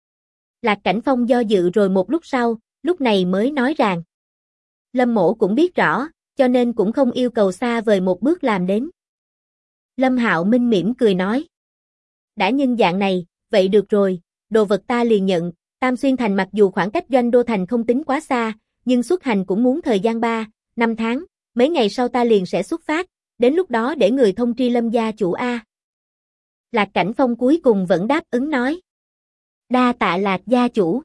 S1: Lạc Cảnh Phong do dự rồi một lúc sau, lúc này mới nói rằng. Lâm mỗ cũng biết rõ, cho nên cũng không yêu cầu xa vời một bước làm đến. Lâm Hạo Minh mỉm cười nói. Đã nhân dạng này, vậy được rồi, đồ vật ta liền nhận, Tam Xuyên Thành mặc dù khoảng cách Doanh Đô Thành không tính quá xa, nhưng xuất hành cũng muốn thời gian 3-5 tháng, mấy ngày sau ta liền sẽ xuất phát, đến lúc đó để người thông tri Lâm gia chủ A. Lạc Cảnh Phong cuối cùng vẫn đáp ứng nói. Đa tạ Lạc gia chủ.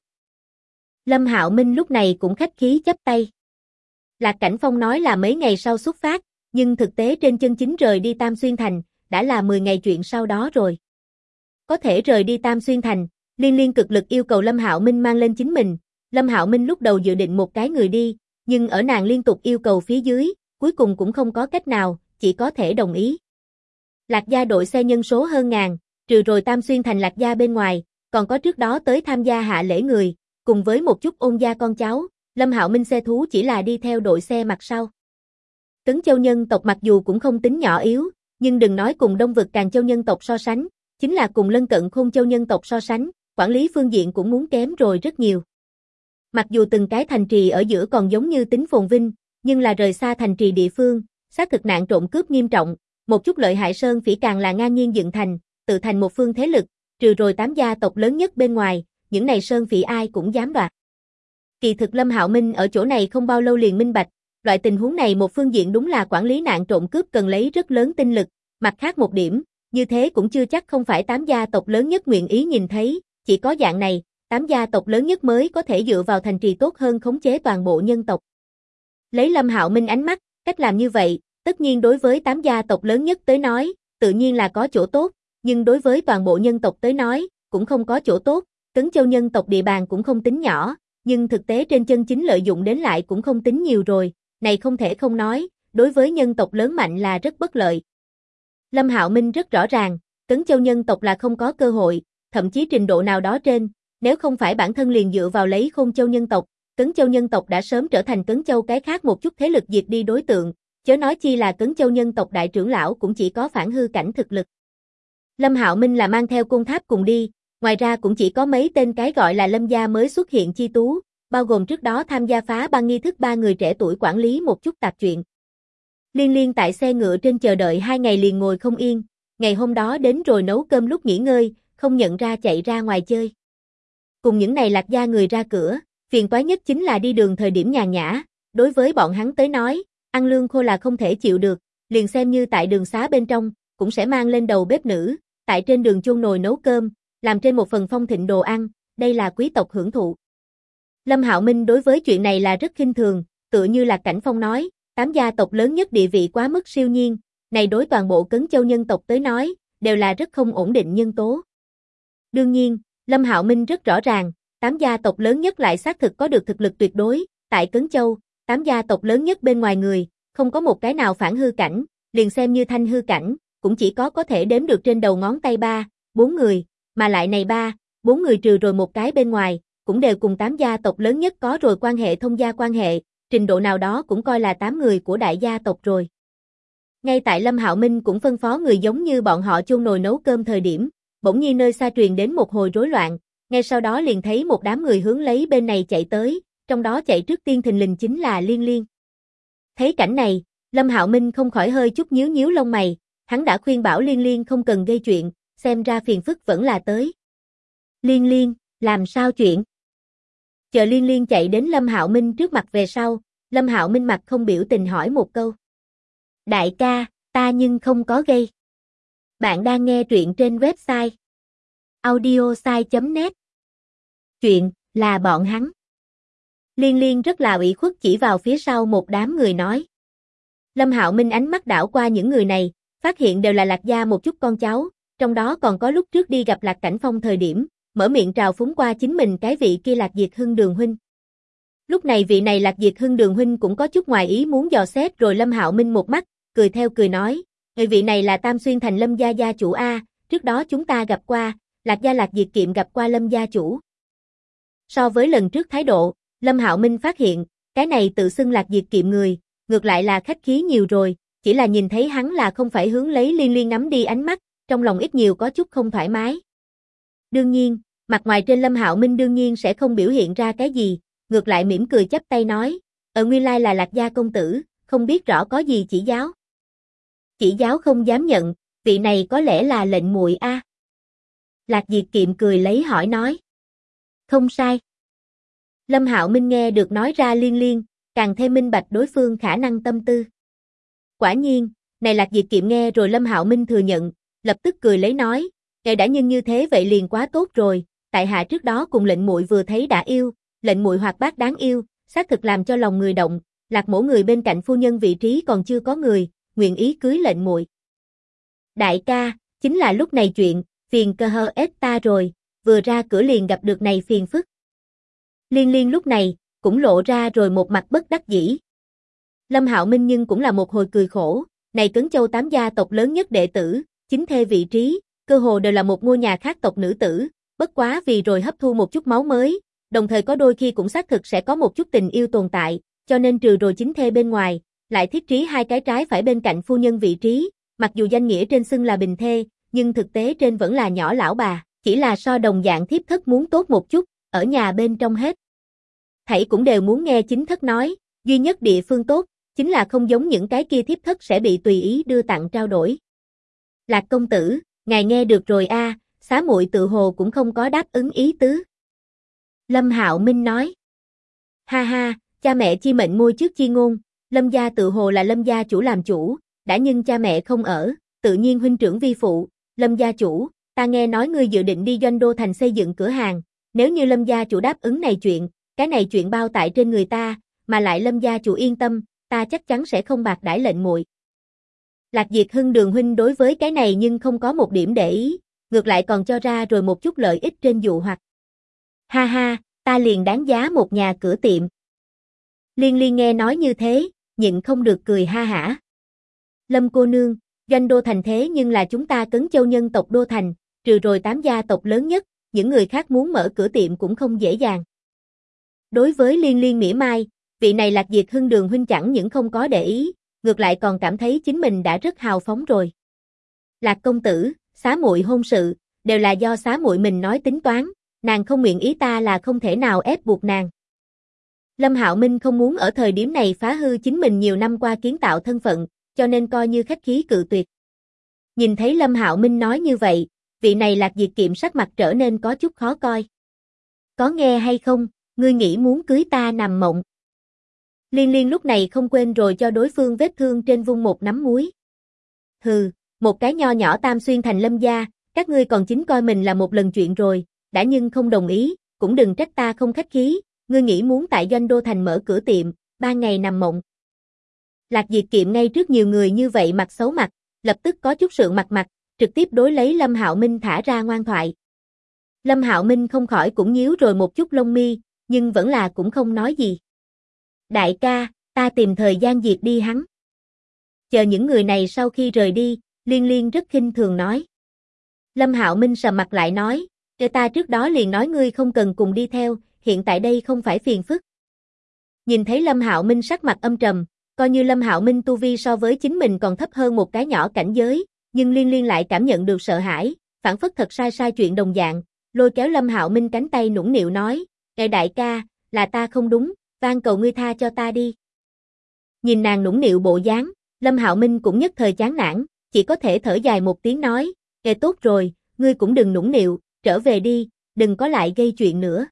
S1: Lâm Hạo Minh lúc này cũng khách khí chắp tay. Lạc Cảnh Phong nói là mấy ngày sau xuất phát, nhưng thực tế trên chân chính rời đi Tam Xuyên Thành, đã là 10 ngày chuyện sau đó rồi. Có thể rời đi Tam Xuyên Thành, Liên Liên cực lực yêu cầu Lâm Hạo Minh mang lên chính mình. Lâm Hạo Minh lúc đầu dự định một cái người đi, nhưng ở nàng liên tục yêu cầu phía dưới, cuối cùng cũng không có cách nào, chỉ có thể đồng ý. Lạc gia đội xe nhân số hơn ngàn, trừ rồi Tam Xuyên Thành Lạc gia bên ngoài, còn có trước đó tới tham gia hạ lễ người, cùng với một chút ôn gia con cháu, Lâm Hạo Minh xe thú chỉ là đi theo đội xe mặt sau. Cấn Châu nhân tộc mặc dù cũng không tính nhỏ yếu, nhưng đừng nói cùng Đông vực Càn Châu nhân tộc so sánh, chính là cùng lân cận Khôn Châu nhân tộc so sánh, quản lý phương diện cũng muốn kém rồi rất nhiều. Mặc dù từng cái thành trì ở giữa còn giống như tính phồn vinh, nhưng là rời xa thành trì địa phương, xác thực nạn trộm cướp nghiêm trọng, một chút lợi hại sơn phỉ càng là ngang nhiên dựng thành, tự thành một phương thế lực, trừ rồi 8 gia tộc lớn nhất bên ngoài, những này sơn phỉ ai cũng dám đoạt. Kỳ thực Lâm Hạo Minh ở chỗ này không bao lâu liền minh bạch, loại tình huống này một phương diện đúng là quản lý nạn trộm cướp cần lấy rất lớn tinh lực, mặt khác một điểm, như thế cũng chưa chắc không phải 8 gia tộc lớn nhất nguyện ý nhìn thấy, chỉ có dạng này, 8 gia tộc lớn nhất mới có thể dựa vào thành trì tốt hơn khống chế toàn bộ nhân tộc. Lấy Lâm Hạo Minh ánh mắt, cách làm như vậy, tất nhiên đối với 8 gia tộc lớn nhất tới nói, tự nhiên là có chỗ tốt, nhưng đối với toàn bộ nhân tộc tới nói, cũng không có chỗ tốt, Cấn Châu nhân tộc địa bàn cũng không tính nhỏ, nhưng thực tế trên chân chính lợi dụng đến lại cũng không tính nhiều rồi, này không thể không nói, đối với nhân tộc lớn mạnh là rất bất lợi. Lâm Hạo Minh rất rõ ràng, Cấn Châu nhân tộc là không có cơ hội, thậm chí trình độ nào đó trên, nếu không phải bản thân liền dựa vào lấy Khôn Châu nhân tộc, Cấn Châu nhân tộc đã sớm trở thành Cấn Châu cái khác một chút thế lực diệt đi đối tượng, chớ nói chi là Cấn Châu nhân tộc đại trưởng lão cũng chỉ có phản hư cảnh thực lực. Lâm Hạo Minh là mang theo Côn Tháp cùng đi, ngoài ra cũng chỉ có mấy tên cái gọi là Lâm gia mới xuất hiện chi tú, bao gồm trước đó tham gia phá băng nghi thức 3 người trẻ tuổi quản lý một chút tạp chuyện. Liên Liên tại xe ngựa trên chờ đợi 2 ngày liền ngồi không yên, ngày hôm đó đến rồi nấu cơm lúc nghỉ ngơi, không nhận ra chạy ra ngoài chơi. Cùng những này Lạc gia người ra cửa, phiền toái nhất chính là đi đường thời điểm nhàn nhã, đối với bọn hắn tới nói, ăn lương khô là không thể chịu được, liền xem như tại đường xá bên trong, cũng sẽ mang lên đầu bếp nữ, tại trên đường chôn nồi nấu cơm, làm trên một phần phong thịnh đồ ăn, đây là quý tộc hưởng thụ. Lâm Hạo Minh đối với chuyện này là rất khinh thường, tựa như Lạc Cảnh Phong nói, 8 gia tộc lớn nhất địa vị quá mức siêu nhiên, này đối toàn bộ Cấn Châu nhân tộc tới nói, đều là rất không ổn định nhân tố. Đương nhiên, Lâm Hạo Minh rất rõ ràng, 8 gia tộc lớn nhất lại xác thực có được thực lực tuyệt đối, tại Cấn Châu, 8 gia tộc lớn nhất bên ngoài người, không có một cái nào phản hư cảnh, liền xem như thanh hư cảnh, cũng chỉ có thể đếm được trên đầu ngón tay 3, 4 người, mà lại này 3, 4 người trừ rồi một cái bên ngoài, cũng đều cùng 8 gia tộc lớn nhất có rồi quan hệ thông gia quan hệ, trình độ nào đó cũng coi là 8 người của đại gia tộc rồi. Ngay tại Lâm Hạo Minh cũng phân phó người giống như bọn họ chôn nồi nấu cơm thời điểm, bỗng nhiên nơi xa truyền đến một hồi rối loạn, ngay sau đó liền thấy một đám người hướng lấy bên này chạy tới, trong đó chạy trước tiên thình lình chính là Liên Liên. Thấy cảnh này, Lâm Hạo Minh không khỏi hơi chút nhíu nhíu lông mày, hắn đã khuyên bảo Liên Liên không cần gây chuyện, xem ra phiền phức vẫn là tới. Liên Liên, làm sao chuyện? Chờ Liên Liên chạy đến Lâm Hạo Minh trước mặt về sau, Lâm Hạo Minh mặt không biểu tình hỏi một câu. Đại ca, ta nhưng không có gây. Bạn đang nghe truyện trên website audiosai.net. Chuyện là bọn hắn. Liên Liên rất là ủy khuất chỉ vào phía sau một đám người nói. Lâm Hạo Minh ánh mắt đảo qua những người này, phát hiện đều là Lạc gia một chút con cháu, trong đó còn có lúc trước đi gặp Lạc Cảnh Phong thời điểm, mở miệng trào phúng qua chính mình cái vị kia Lạc Diệt Hưng Đường huynh. Lúc này vị này Lạc Diệt Hưng Đường huynh cũng có chút ngoài ý muốn dò xét rồi Lâm Hạo Minh một mắt, cười theo cười nói, người vị này là Tam Xuyên Thành Lâm gia gia chủ a, trước đó chúng ta gặp qua, Lạc gia Lạc Diệt Kiệm gặp qua Lâm gia chủ. So với lần trước thái độ, Lâm Hạo Minh phát hiện, cái này tự xưng Lạc Diệt Kiệm người, ngược lại là khách khí nhiều rồi, chỉ là nhìn thấy hắn là không phải hướng lấy Liên Liên nắm đi ánh mắt, trong lòng ít nhiều có chút không thoải mái. Đương nhiên, mặt ngoài trên Lâm Hạo Minh đương nhiên sẽ không biểu hiện ra cái gì, ngược lại mỉm cười chắp tay nói, nguyên lai là Lạc gia công tử, không biết rõ có gì chỉ giáo. Chỉ giáo không dám nhận, vị này có lẽ là lệnh muội a. Lạc Diệt Kiệm cười lấy hỏi nói. Không sai. Lâm Hạo Minh nghe được nói ra Liên Liên, càng thêm minh bạch đối phương khả năng tâm tư. Quả nhiên, này Lạc Diệt Kiệm nghe rồi Lâm Hạo Minh thừa nhận, lập tức cười lấy nói, ngài đã nhân như thế vậy liền quá tốt rồi, tại hạ trước đó cùng lệnh muội vừa thấy đã yêu, lệnh muội hoạt bát đáng yêu, xác thực làm cho lòng người động, Lạc mỗ người bên cạnh phu nhân vị trí còn chưa có người, nguyện ý cưới lệnh muội. Đại ca, chính là lúc này chuyện, phiền cơ hơ ết ta rồi, vừa ra cửa liền gặp được này phiền phức. Liên Liên lúc này, cũng lộ ra rồi một mặt bất đắc dĩ. Lâm Hạo Minh nhưng cũng là một hồi cười khổ, này Cấn Châu 8 gia tộc lớn nhất đệ tử, chính thê vị trí, cơ hồ đều là một ngôi nhà khác tộc nữ tử, bất quá vì rồi hấp thu một chút máu mới, đồng thời có đôi khi cũng xác thực sẽ có một chút tình yêu tồn tại, cho nên trừ rồi chính thê bên ngoài, lại thiết trí hai cái trái phải bên cạnh phu nhân vị trí, mặc dù danh nghĩa trên xưng là bình thê, nhưng thực tế trên vẫn là nhỏ lão bà, chỉ là so đồng dạng thiếp thất muốn tốt một chút, ở nhà bên trong hết. Thảy cũng đều muốn nghe chính thất nói, duy nhất địa phương tốt, chính là không giống những cái kia thiếp thất sẽ bị tùy ý đưa tặng trao đổi. Lạc công tử, ngài nghe được rồi a, xá muội tự hồ cũng không có đáp ứng ý tứ. Lâm Hạo Minh nói. Ha ha, cha mẹ chi mệnh môi trước chi ngôn, Lâm gia tự hồ là Lâm gia chủ làm chủ, đã nhưng cha mẹ không ở, tự nhiên huynh trưởng vi phụ, Lâm gia chủ, ta nghe nói ngươi dự định đi Doanh Đô thành xây dựng cửa hàng, nếu như Lâm gia chủ đáp ứng này chuyện, cái này chuyện bao tại trên người ta, mà lại Lâm gia chủ yên tâm, ta chắc chắn sẽ không bạc đãi lệnh muội. Lạc Diệt Hưng Đường huynh đối với cái này nhưng không có một điểm để ý, ngược lại còn cho ra rồi một chút lợi ích trên dụ hoặc. Ha ha, ta liền đáng giá một nhà cửa tiệm. Liên Liên nghe nói như thế, nhịn không được cười ha hả. Lâm cô nương, Doanh đô thành thế nhưng là chúng ta Cấn Châu nhân tộc đô thành, trừ rồi 8 gia tộc lớn nhất, những người khác muốn mở cửa tiệm cũng không dễ dàng. Đối với Liên Liên mỉa mai, vị này Lạc Diệt Hưng Đường huynh chẳng những không có để ý, ngược lại còn cảm thấy chính mình đã rất hào phóng rồi. Lạc công tử, xá muội hôn sự, đều là do xá muội mình nói tính toán, nàng không nguyện ý ta là không thể nào ép buộc nàng. Lâm Hạo Minh không muốn ở thời điểm này phá hư chính mình nhiều năm qua kiến tạo thân phận, cho nên coi như khách khí cự tuyệt. Nhìn thấy Lâm Hạo Minh nói như vậy, vị này Lạc Diệt Kiệm sắc mặt trở nên có chút khó coi. Có nghe hay không, ngươi nghĩ muốn cưới ta nằm mộng. Liên Liên lúc này không quên rồi cho đối phương vết thương trên vung một nắm muối. Hừ, một cái nho nhỏ Tam Xuyên thành Lâm gia, các ngươi còn chính coi mình là một lần chuyện rồi, đã nhưng không đồng ý, cũng đừng trách ta không khách khí, ngươi nghĩ muốn tại Doanh đô thành mở cửa tiệm, 3 ngày nằm mộng. Lạc Diệt Kiệm ngay trước nhiều người như vậy mặt xấu mặt, lập tức có chút sượng mặt, trực tiếp đối lấy Lâm Hạo Minh thả ra ngoan thoại. Lâm Hạo Minh không khỏi cũng nhíu rồi một chút lông mi, nhưng vẫn là cũng không nói gì. Đại ca, ta tìm thời gian diệt đi hắn. Chờ những người này sau khi rời đi, Liên Liên rất khinh thường nói. Lâm Hạo Minh sầm mặt lại nói, ta trước đó liền nói ngươi không cần cùng đi theo, hiện tại đây không phải phiền phức. Nhìn thấy Lâm Hạo Minh sắc mặt âm trầm, coi như Lâm Hạo Minh tu vi so với chính mình còn thấp hơn một cái nhỏ cảnh giới, nhưng Liên Liên lại cảm nhận được sợ hãi, phản phất thật sai chuyện đồng dạng, lôi kéo Lâm Hạo Minh cánh tay nũng nịu nói, đại ca, là ta không đúng, van cầu ngươi tha cho ta đi. Nhìn nàng nũng nịu bộ dáng, Lâm Hạo Minh cũng nhất thời chán nản, chỉ có thể thở dài một tiếng nói, tốt rồi, ngươi cũng đừng nũng nịu, trở về đi, đừng có lại gây chuyện nữa.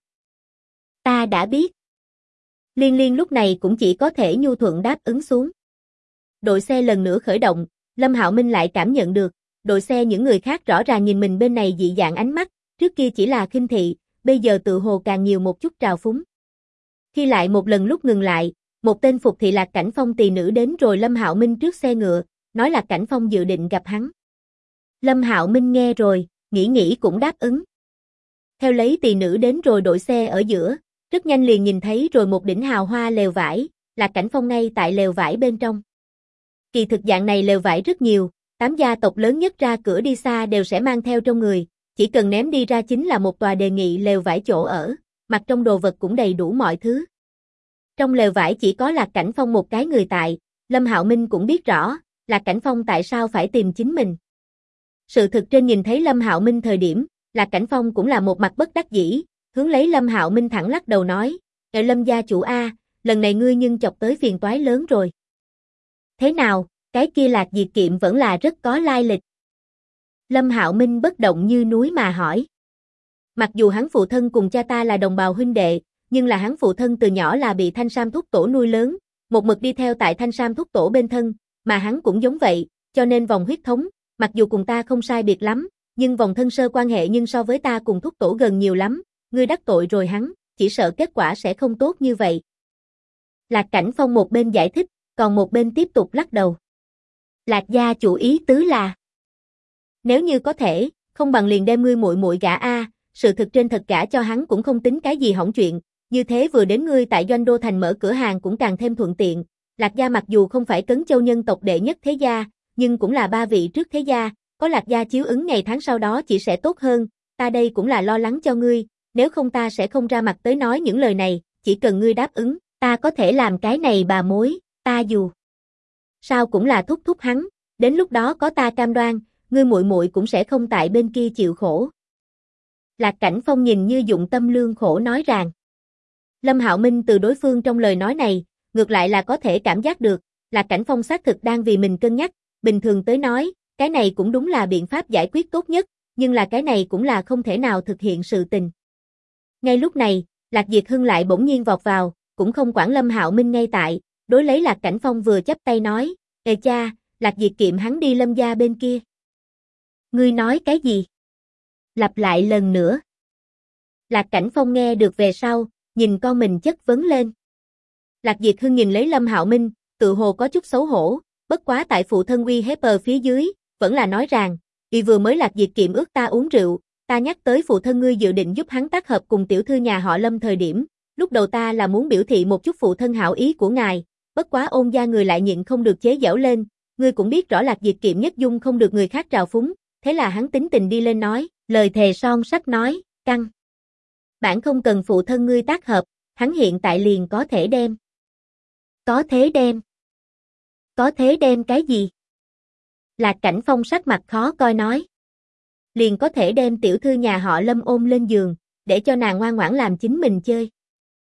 S1: Ta đã biết. Liên Liên lúc này cũng chỉ có thể nhu thuận đáp ứng xuống. Đội xe lần nữa khởi động, Lâm Hạo Minh lại cảm nhận được, đội xe những người khác rõ ràng nhìn mình bên này dị dạng ánh mắt, trước kia chỉ là khinh thị, bây giờ tự hồ càng nhiều một chút trào phúng. Khi lại một lần lúc ngừng lại, một tên phục thị Lạc Cảnh Phong tỳ nữ đến rồi Lâm Hạo Minh trước xe ngựa, nói Lạc Cảnh Phong dự định gặp hắn. Lâm Hạo Minh nghe rồi, nghĩ cũng đáp ứng. Theo lấy tỳ nữ đến rồi đội xe ở giữa, rất nhanh liền nhìn thấy rồi một đỉnh hào hoa lều vải, Lạc Cảnh Phong ngay tại lều vải bên trong. Kỳ thực dạng này lều vải rất nhiều, 8 gia tộc lớn nhất ra cửa đi xa đều sẽ mang theo trong người, chỉ cần ném đi ra chính là một tòa đề nghị lều vải chỗ ở, mặt trong đồ vật cũng đầy đủ mọi thứ. Trong lều vải chỉ có Lạc Cảnh Phong một cái người tại, Lâm Hạo Minh cũng biết rõ, Lạc Cảnh Phong tại sao phải tìm chính mình. Sự thực trên nhìn thấy Lâm Hạo Minh thời điểm, Lạc Cảnh Phong cũng là một mặt bất đắc dĩ, hướng lấy Lâm Hạo Minh thẳng lắc đầu nói, Lâm gia chủ a, lần này ngươi nhưng chọc tới phiền toái lớn rồi. Thế nào, cái kia Lạc Diệt Kiệm vẫn là rất có lai lịch. Lâm Hạo Minh bất động như núi mà hỏi. Mặc dù hắn phụ thân cùng cha ta là đồng bào huynh đệ, nhưng là hắn phụ thân từ nhỏ là bị Thanh Sam thúc tổ nuôi lớn, một mực đi theo tại Thanh Sam thúc tổ bên thân, mà hắn cũng giống vậy, cho nên vòng huyết thống, mặc dù cùng ta không sai biệt lắm, nhưng vòng thân sơ quan hệ nhưng so với ta cùng thúc tổ gần nhiều lắm, ngươi đắc tội rồi hắn, chỉ sợ kết quả sẽ không tốt như vậy. Lạc Cảnh Phong một bên giải thích, còn một bên tiếp tục lắc đầu. Lạc gia chủ ý tứ là, nếu như có thể, không bằng liền đem ngươi muội muội gả a, sự thực trên thật gả cho hắn cũng không tính cái gì hỏng chuyện, như thế vừa đến ngươi tại Doanh đô thành mở cửa hàng cũng càng thêm thuận tiện. Lạc gia mặc dù không phải Cấn Châu nhân tộc đệ nhất thế gia, nhưng cũng là 3 vị trước thế gia, có Lạc gia chiếu ứng ngày tháng sau đó chỉ sẽ tốt hơn, ta đây cũng là lo lắng cho ngươi, nếu không ta sẽ không ra mặt tới nói những lời này, chỉ cần ngươi đáp ứng, ta có thể làm cái này bà mối, ta dù sao cũng là thúc hắn, đến lúc đó có ta cam đoan, ngươi muội muội cũng sẽ không tại bên kia chịu khổ. Lạc Cảnh Phong nhìn như dụng tâm lương khổ nói rằng. Lâm Hạo Minh từ đối phương trong lời nói này, ngược lại là có thể cảm giác được, Lạc Cảnh Phong xác thực đang vì mình cân nhắc, bình thường tới nói, cái này cũng đúng là biện pháp giải quyết tốt nhất, nhưng là cái này cũng là không thể nào thực hiện sự tình. Ngay lúc này, Lạc Diệt Hưng lại bỗng nhiên vọt vào, cũng không quản Lâm Hạo Minh ngay tại, đối lấy Lạc Cảnh Phong vừa chắp tay nói, cha, Lạc Diệt Kiệm hắn đi Lâm gia bên kia. Ngươi nói cái gì? Lặp lại lần nữa. Lạc Cảnh Phong nghe được về sau, nhìn con mình chất vấn lên. Lạc Diệt Hưng nhìn lấy Lâm Hạo Minh, tự hồ có chút xấu hổ, bất quá tại phụ thân uy hiếp ở phía dưới, vẫn là nói rằng, y vừa mới Lạc Diệt Kiệm ước ta uống rượu, ta nhắc tới phụ thân ngươi dự định giúp hắn tác hợp cùng tiểu thư nhà họ Lâm thời điểm, lúc đầu ta là muốn biểu thị một chút phụ thân hảo ý của ngài, bất quá Ôn gia người lại nhịn không được chế giễu lên, ngươi cũng biết rõ Lạc Diệt Kiệm nhất dung không được người khác trào phúng, thế là hắn tính tình đi lên nói, lời thề son sắt nói, căng. Bản không cần phụ thân ngươi tác hợp, hắn hiện tại liền có thể đem. Có thế đem. Có thế đem cái gì? Lạc Cảnh Phong sắc mặt khó coi nói. Liền có thể đem tiểu thư nhà họ Lâm ôm lên giường, để cho nàng ngoan ngoãn làm chính mình chơi.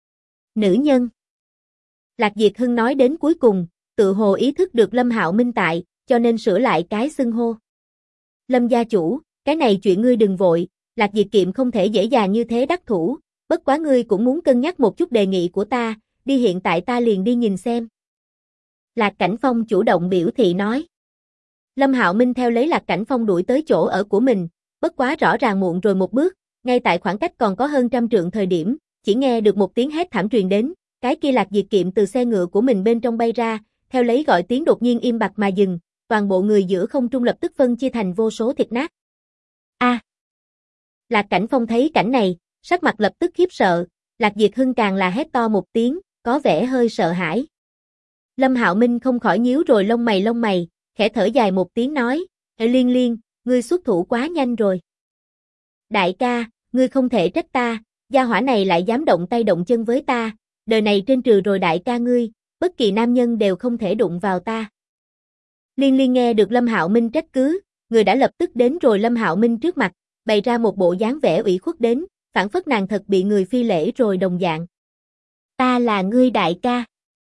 S1: Nữ nhân. Lạc Diệt Hưng nói đến cuối cùng, tự hồ ý thức được Lâm Hạo Minh tại, cho nên sửa lại cái xưng hô. Lâm gia chủ, cái này chuyện ngươi đừng vội, Lạc Diệt Kiệm không thể dễ dàng như thế đắc thủ, bất quá ngươi cũng muốn cân nhắc một chút đề nghị của ta, đi hiện tại ta liền đi nhìn xem. Lạc Cảnh Phong chủ động biểu thị nói. Lâm Hạo Minh theo lấy Lạc Cảnh Phong đuổi tới chỗ ở của mình, bất quá rõ ràng muộn rồi một bước, ngay tại khoảng cách còn có hơn 100 trượng thời điểm, chỉ nghe được một tiếng hét thảm truyền đến, cái kia Lạc Diệt Kiệm từ xe ngựa của mình bên trong bay ra, theo lấy gọi tiếng đột nhiên im bặt mà dừng, toàn bộ người giữa không trung lập tức phân chia thành vô số thịt nát. A! Lạc Cảnh Phong thấy cảnh này, sắc mặt lập tức khiếp sợ, Lạc Diệt Hưng càng là hét to một tiếng, có vẻ hơi sợ hãi. Lâm Hạo Minh không khỏi nhíu rồi lông mày, khẽ thở dài một tiếng nói, Liên Liên, ngươi xuất thủ quá nhanh rồi. Đại ca, ngươi không thể trách ta, gia hỏa này lại dám động tay động chân với ta, đời này trên trừ rồi đại ca ngươi, bất kỳ nam nhân đều không thể đụng vào ta. Liên Liên nghe được Lâm Hạo Minh trách cứ, người đã lập tức đến rồi Lâm Hạo Minh trước mặt, bày ra một bộ dáng vẻ ủy khuất đến, phản phất nàng thật bị người phi lễ rồi đồng dạng. Ta là ngươi đại ca.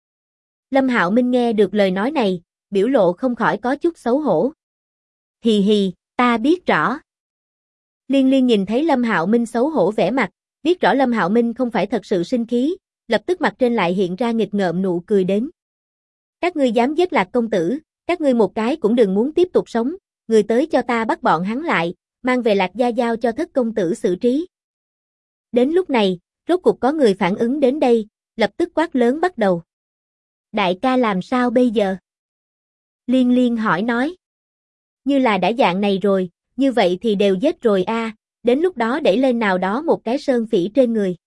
S1: Lâm Hạo Minh nghe được lời nói này, biểu lộ không khỏi có chút xấu hổ. Hì hì, ta biết rõ. Liên Liên nhìn thấy Lâm Hạo Minh xấu hổ vẻ mặt, biết rõ Lâm Hạo Minh không phải thật sự sinh khí, lập tức mặt trên lại hiện ra nghịch ngợm nụ cười đến. Các ngươi dám giết Lạc công tử, các ngươi một cái cũng đừng muốn tiếp tục sống, người tới cho ta bắt bọn hắn lại, mang về Lạc gia giao cho Thất công tử xử trí. Đến lúc này, rốt cuộc có người phản ứng đến đây, lập tức quát lớn bắt đầu. Đại ca làm sao bây giờ? Liên Liên hỏi nói. Như là đã dạng này rồi, như vậy thì đều giết rồi a, đến lúc đó đẩy lên nào đó một cái sơn phỉ trên người.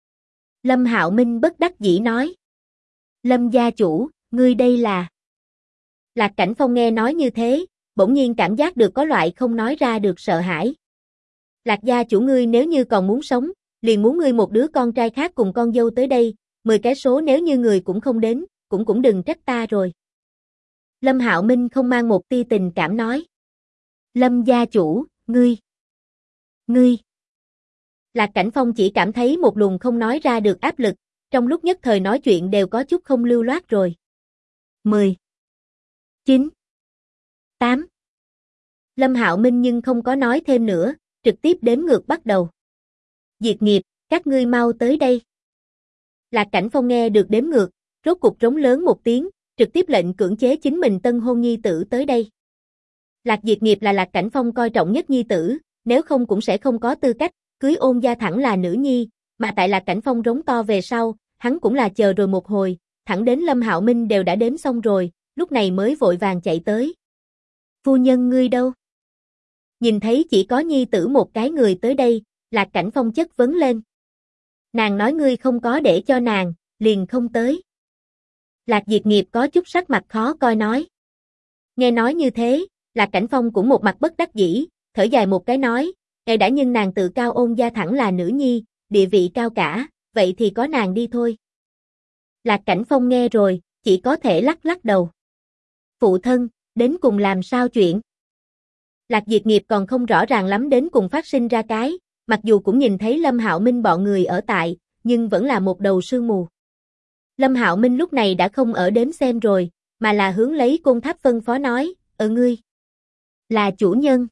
S1: Lâm Hạo Minh bất đắc dĩ nói. Lâm gia chủ, ngươi đây là... Lạc Cảnh Phong nghe nói như thế, bỗng nhiên cảm giác được có loại không nói ra được sợ hãi. Lạc gia chủ ngươi nếu như còn muốn sống, liền muốn ngươi một đứa con trai khác cùng con dâu tới đây, 10 cái số nếu như người cũng không đến, cũng đừng trách ta rồi. Lâm Hạo Minh không mang một tia tình cảm nói. Lâm gia chủ, ngươi. Lạc Cảnh Phong chỉ cảm thấy một luồng không nói ra được áp lực, trong lúc nhất thời nói chuyện đều có chút không lưu loát rồi. 10, 9, 8. Lâm Hạo Minh nhưng không có nói thêm nữa, trực tiếp đếm ngược bắt đầu. Diệt nghiệp, các ngươi mau tới đây. Lạc Cảnh Phong nghe được đếm ngược, rốt cục rống lớn một tiếng, trực tiếp lệnh cưỡng chế chính mình tân hôn nhi tử tới đây. Lạc Diệt Nghiệp là Lạc Cảnh Phong coi trọng nhất nhi tử, nếu không cũng sẽ không có tư cách cưới Ôn gia thẳng là nữ nhi, mà tại Lạc Cảnh Phong rống to về sau, hắn cũng là chờ rồi một hồi, thẳng đến Lâm Hạo Minh đều đã đếm xong rồi, lúc này mới vội vàng chạy tới. Phu nhân ngươi đâu? Nhìn thấy chỉ có nhi tử một cái người tới đây, Lạc Cảnh Phong chất vấn lên. Nàng nói ngươi không có để cho nàng, liền không tới. Lạc Diệt Nghiệp có chút sắc mặt khó coi nói. Nghe nói như thế, Lạc Cảnh Phong cũng một mặt bất đắc dĩ, thở dài một cái nói, ngài đã nhưng nàng tự cao Ôn gia thẳng là nữ nhi, địa vị cao cả, vậy thì có nàng đi thôi. Lạc Cảnh Phong nghe rồi, chỉ có thể lắc đầu. Phụ thân, đến cùng làm sao chuyện? Lạc Diệt Nghiệp còn không rõ ràng lắm đến cùng phát sinh ra cái, mặc dù cũng nhìn thấy Lâm Hạo Minh bọn người ở tại, nhưng vẫn là một đầu sương mù. Lâm Hạo Minh lúc này đã không ở đếm xem rồi, mà là hướng lấy Côn Tháp phân phó nói, ngươi là chủ nhân.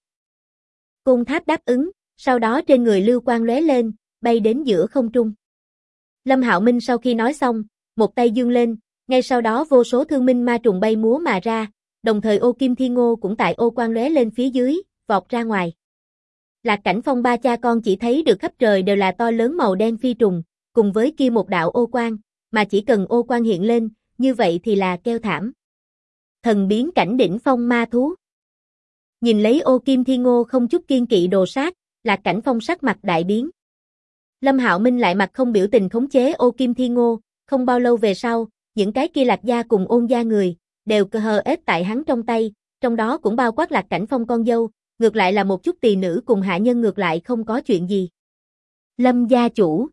S1: Côn Tháp đáp ứng, sau đó trên người lưu quang lóe lên, bay đến giữa không trung. Lâm Hạo Minh sau khi nói xong, một tay giương lên, ngay sau đó vô số thương minh ma trùng bay múa mà ra, đồng thời ô kim thiên ngô cũng tại ô quang lóe lên phía dưới, vọt ra ngoài. Lạc Cảnh Phong ba cha con chỉ thấy được khắp trời đều là to lớn màu đen phi trùng, cùng với kia một đạo ô quang, mà chỉ cần ô quang hiện lên, như vậy thì là kêu thảm. Thần biến cảnh đỉnh phong ma thú. Nhìn lấy ô kim thiên ngô không chút kiên kỵ đồ sát, Lạc Cảnh Phong sắc mặt đại biến. Lâm Hạo Minh lại mặt không biểu tình khống chế ô kim thiên ngô, không bao lâu về sau, những cái kia Lạc gia cùng Ôn gia người, đều cơ hờ ết tại hắn trong tay, trong đó cũng bao quát Lạc Cảnh Phong con dâu, ngược lại là một chút tỳ nữ cùng hạ nhân ngược lại không có chuyện gì. Lâm gia chủ,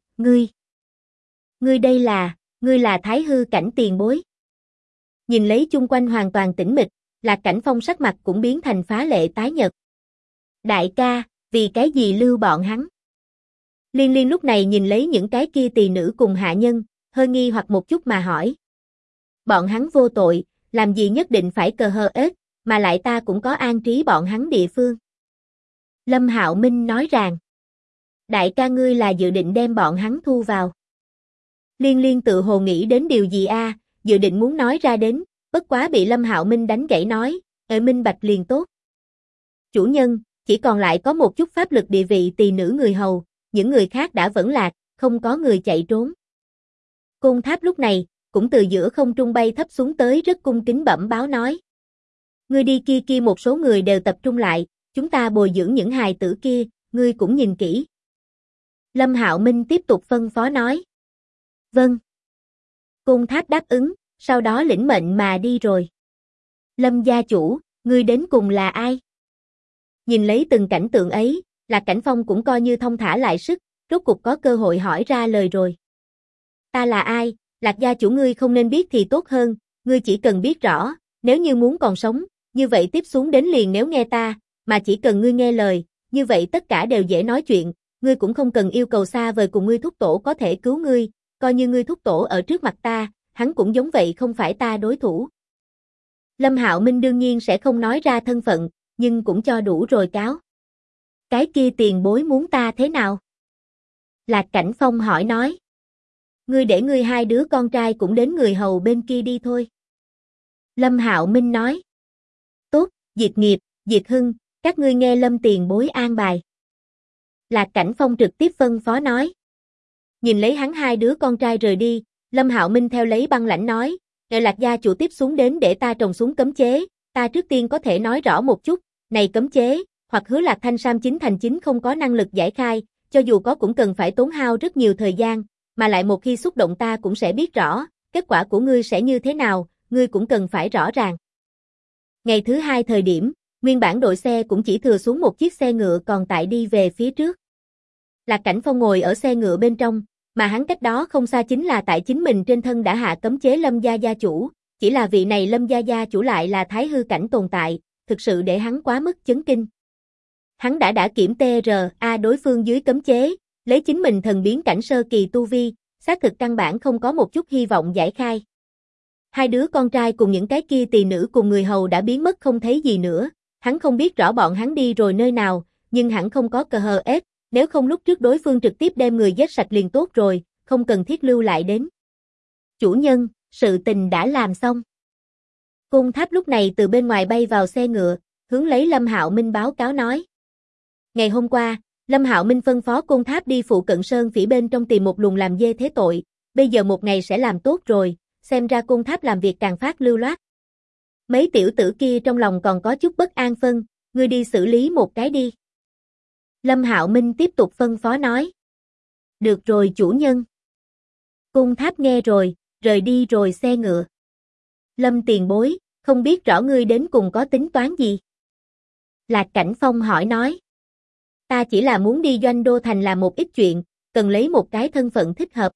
S1: ngươi ngươi là Thái Hư cảnh tiền bối. Nhìn lấy chung quanh hoàn toàn tĩnh mịch, Lạc Cảnh Phong sắc mặt cũng biến thành phá lệ tái nhợt. Đại ca, vì cái gì lưu bọn hắn? Liên Liên lúc này nhìn lấy những cái kia tỳ nữ cùng hạ nhân, hơi nghi hoặc một chút mà hỏi. Bọn hắn vô tội, làm gì nhất định phải cờ hờ ết, mà lại ta cũng có an trí bọn hắn địa phương. Lâm Hạo Minh nói rằng, đại ca ngươi là dự định đem bọn hắn thu vào. Liên Liên tự hồ nghĩ đến điều gì a, dự định muốn nói ra đến, bất quá bị Lâm Hạo Minh đánh gãy nói, minh bạch liền tốt. Chủ nhân, chỉ còn lại có một chút pháp lực địa vị tỳ nữ người hầu, những người khác đã vẫn lạc, không có người chạy trốn. Côn Tháp lúc này, cũng từ giữa không trung bay thấp xuống tới rất cung kính bẩm báo nói. Ngươi đi kia một số người đều tập trung lại, chúng ta bồi dưỡng những hài tử kia, ngươi cũng nhìn kỹ. Lâm Hạo Minh tiếp tục phân phó nói. Vâng. Côn Tháp đáp ứng, sau đó lĩnh mệnh mà đi rồi. Lâm gia chủ, ngươi đến cùng là ai? Nhìn lấy từng cảnh tượng ấy, Lạc Cảnh Phong cũng coi như thông thả lại sức, rốt cục có cơ hội hỏi ra lời rồi. Ta là ai? Lạc gia chủ ngươi không nên biết thì tốt hơn, ngươi chỉ cần biết rõ, nếu như muốn còn sống, như vậy tiếp xuống đến liền nếu nghe ta, mà chỉ cần ngươi nghe lời, như vậy tất cả đều dễ nói chuyện, ngươi cũng không cần yêu cầu xa vời cùng ngươi thúc tổ có thể cứu ngươi, coi như ngươi thúc tổ ở trước mặt ta, hắn cũng giống vậy không phải ta đối thủ. Lâm Hạo Minh đương nhiên sẽ không nói ra thân phận, nhưng cũng cho đủ rồi cáo. Cái kia tiền bối muốn ta thế nào? Lạc Cảnh Phong hỏi nói. Ngươi để ngươi hai đứa con trai cũng đến người hầu bên kia đi thôi. Lâm Hạo Minh nói. Tốt, Diệt Nghiệp, Diệt Hưng, các ngươi nghe Lâm tiền bối an bài. Lạc Cảnh Phong trực tiếp phân phó nói. Nhìn lấy hắn hai đứa con trai rời đi, Lâm Hạo Minh theo lấy băng lãnh nói, "Ngài Lạc gia chủ tiếp xuống đến để ta trồng xuống cấm chế, ta trước tiên có thể nói rõ một chút, này cấm chế, hoặc hứa Lạc Thanh Sam chính thành chính không có năng lực giải khai, cho dù có cũng cần phải tốn hao rất nhiều thời gian, mà lại một khi xúc động ta cũng sẽ biết rõ, kết quả của ngươi sẽ như thế nào, ngươi cũng cần phải rõ ràng." Ngày thứ hai thời điểm, nguyên bản đội xe cũng chỉ thừa xuống một chiếc xe ngựa còn tại đi về phía trước. Lạc Cảnh Phong ngồi ở xe ngựa bên trong, mà hắn cách đó không xa chính là tại chính mình trên thân đã hạ cấm chế Lâm gia gia chủ, chỉ là vị này Lâm gia gia chủ lại là Thái Hư cảnh tồn tại, thực sự để hắn quá mức chấn kinh. Hắn đã kiểm TRA đối phương dưới cấm chế, lấy chính mình thần biến cảnh sơ kỳ tu vi, xác thực căn bản không có một chút hy vọng giải khai. Hai đứa con trai cùng những cái kia tỳ nữ cùng người hầu đã biến mất không thấy gì nữa, hắn không biết rõ bọn hắn đi rồi nơi nào, nhưng hẳn không có CHS, nếu không lúc trước đối phương trực tiếp đem người giết sạch liền tốt rồi, không cần thiết lưu lại đến. Chủ nhân, sự tình đã làm xong. Côn Tháp lúc này từ bên ngoài bay vào xe ngựa, hướng lấy Lâm Hạo Minh báo cáo nói. Ngày hôm qua, Lâm Hạo Minh phân phó Côn Tháp đi phụ cận sơn phỉ bên trong tìm một luồng làm dê thế tội, bây giờ một ngày sẽ làm tốt rồi, xem ra Côn Tháp làm việc càng phát lưu loát. Mấy tiểu tử kia trong lòng còn có chút bất an phân, ngươi đi xử lý một cái đi. Lâm Hạo Minh tiếp tục phân phó nói. Được rồi chủ nhân. Côn Tháp nghe rồi, rời đi rồi xe ngựa. Lâm tiền bối, không biết rõ ngươi đến cùng có tính toán gì? Lạc Cảnh Phong hỏi nói. Ta chỉ là muốn đi Doanh Đô Thành làm một ít chuyện, cần lấy một cái thân phận thích hợp.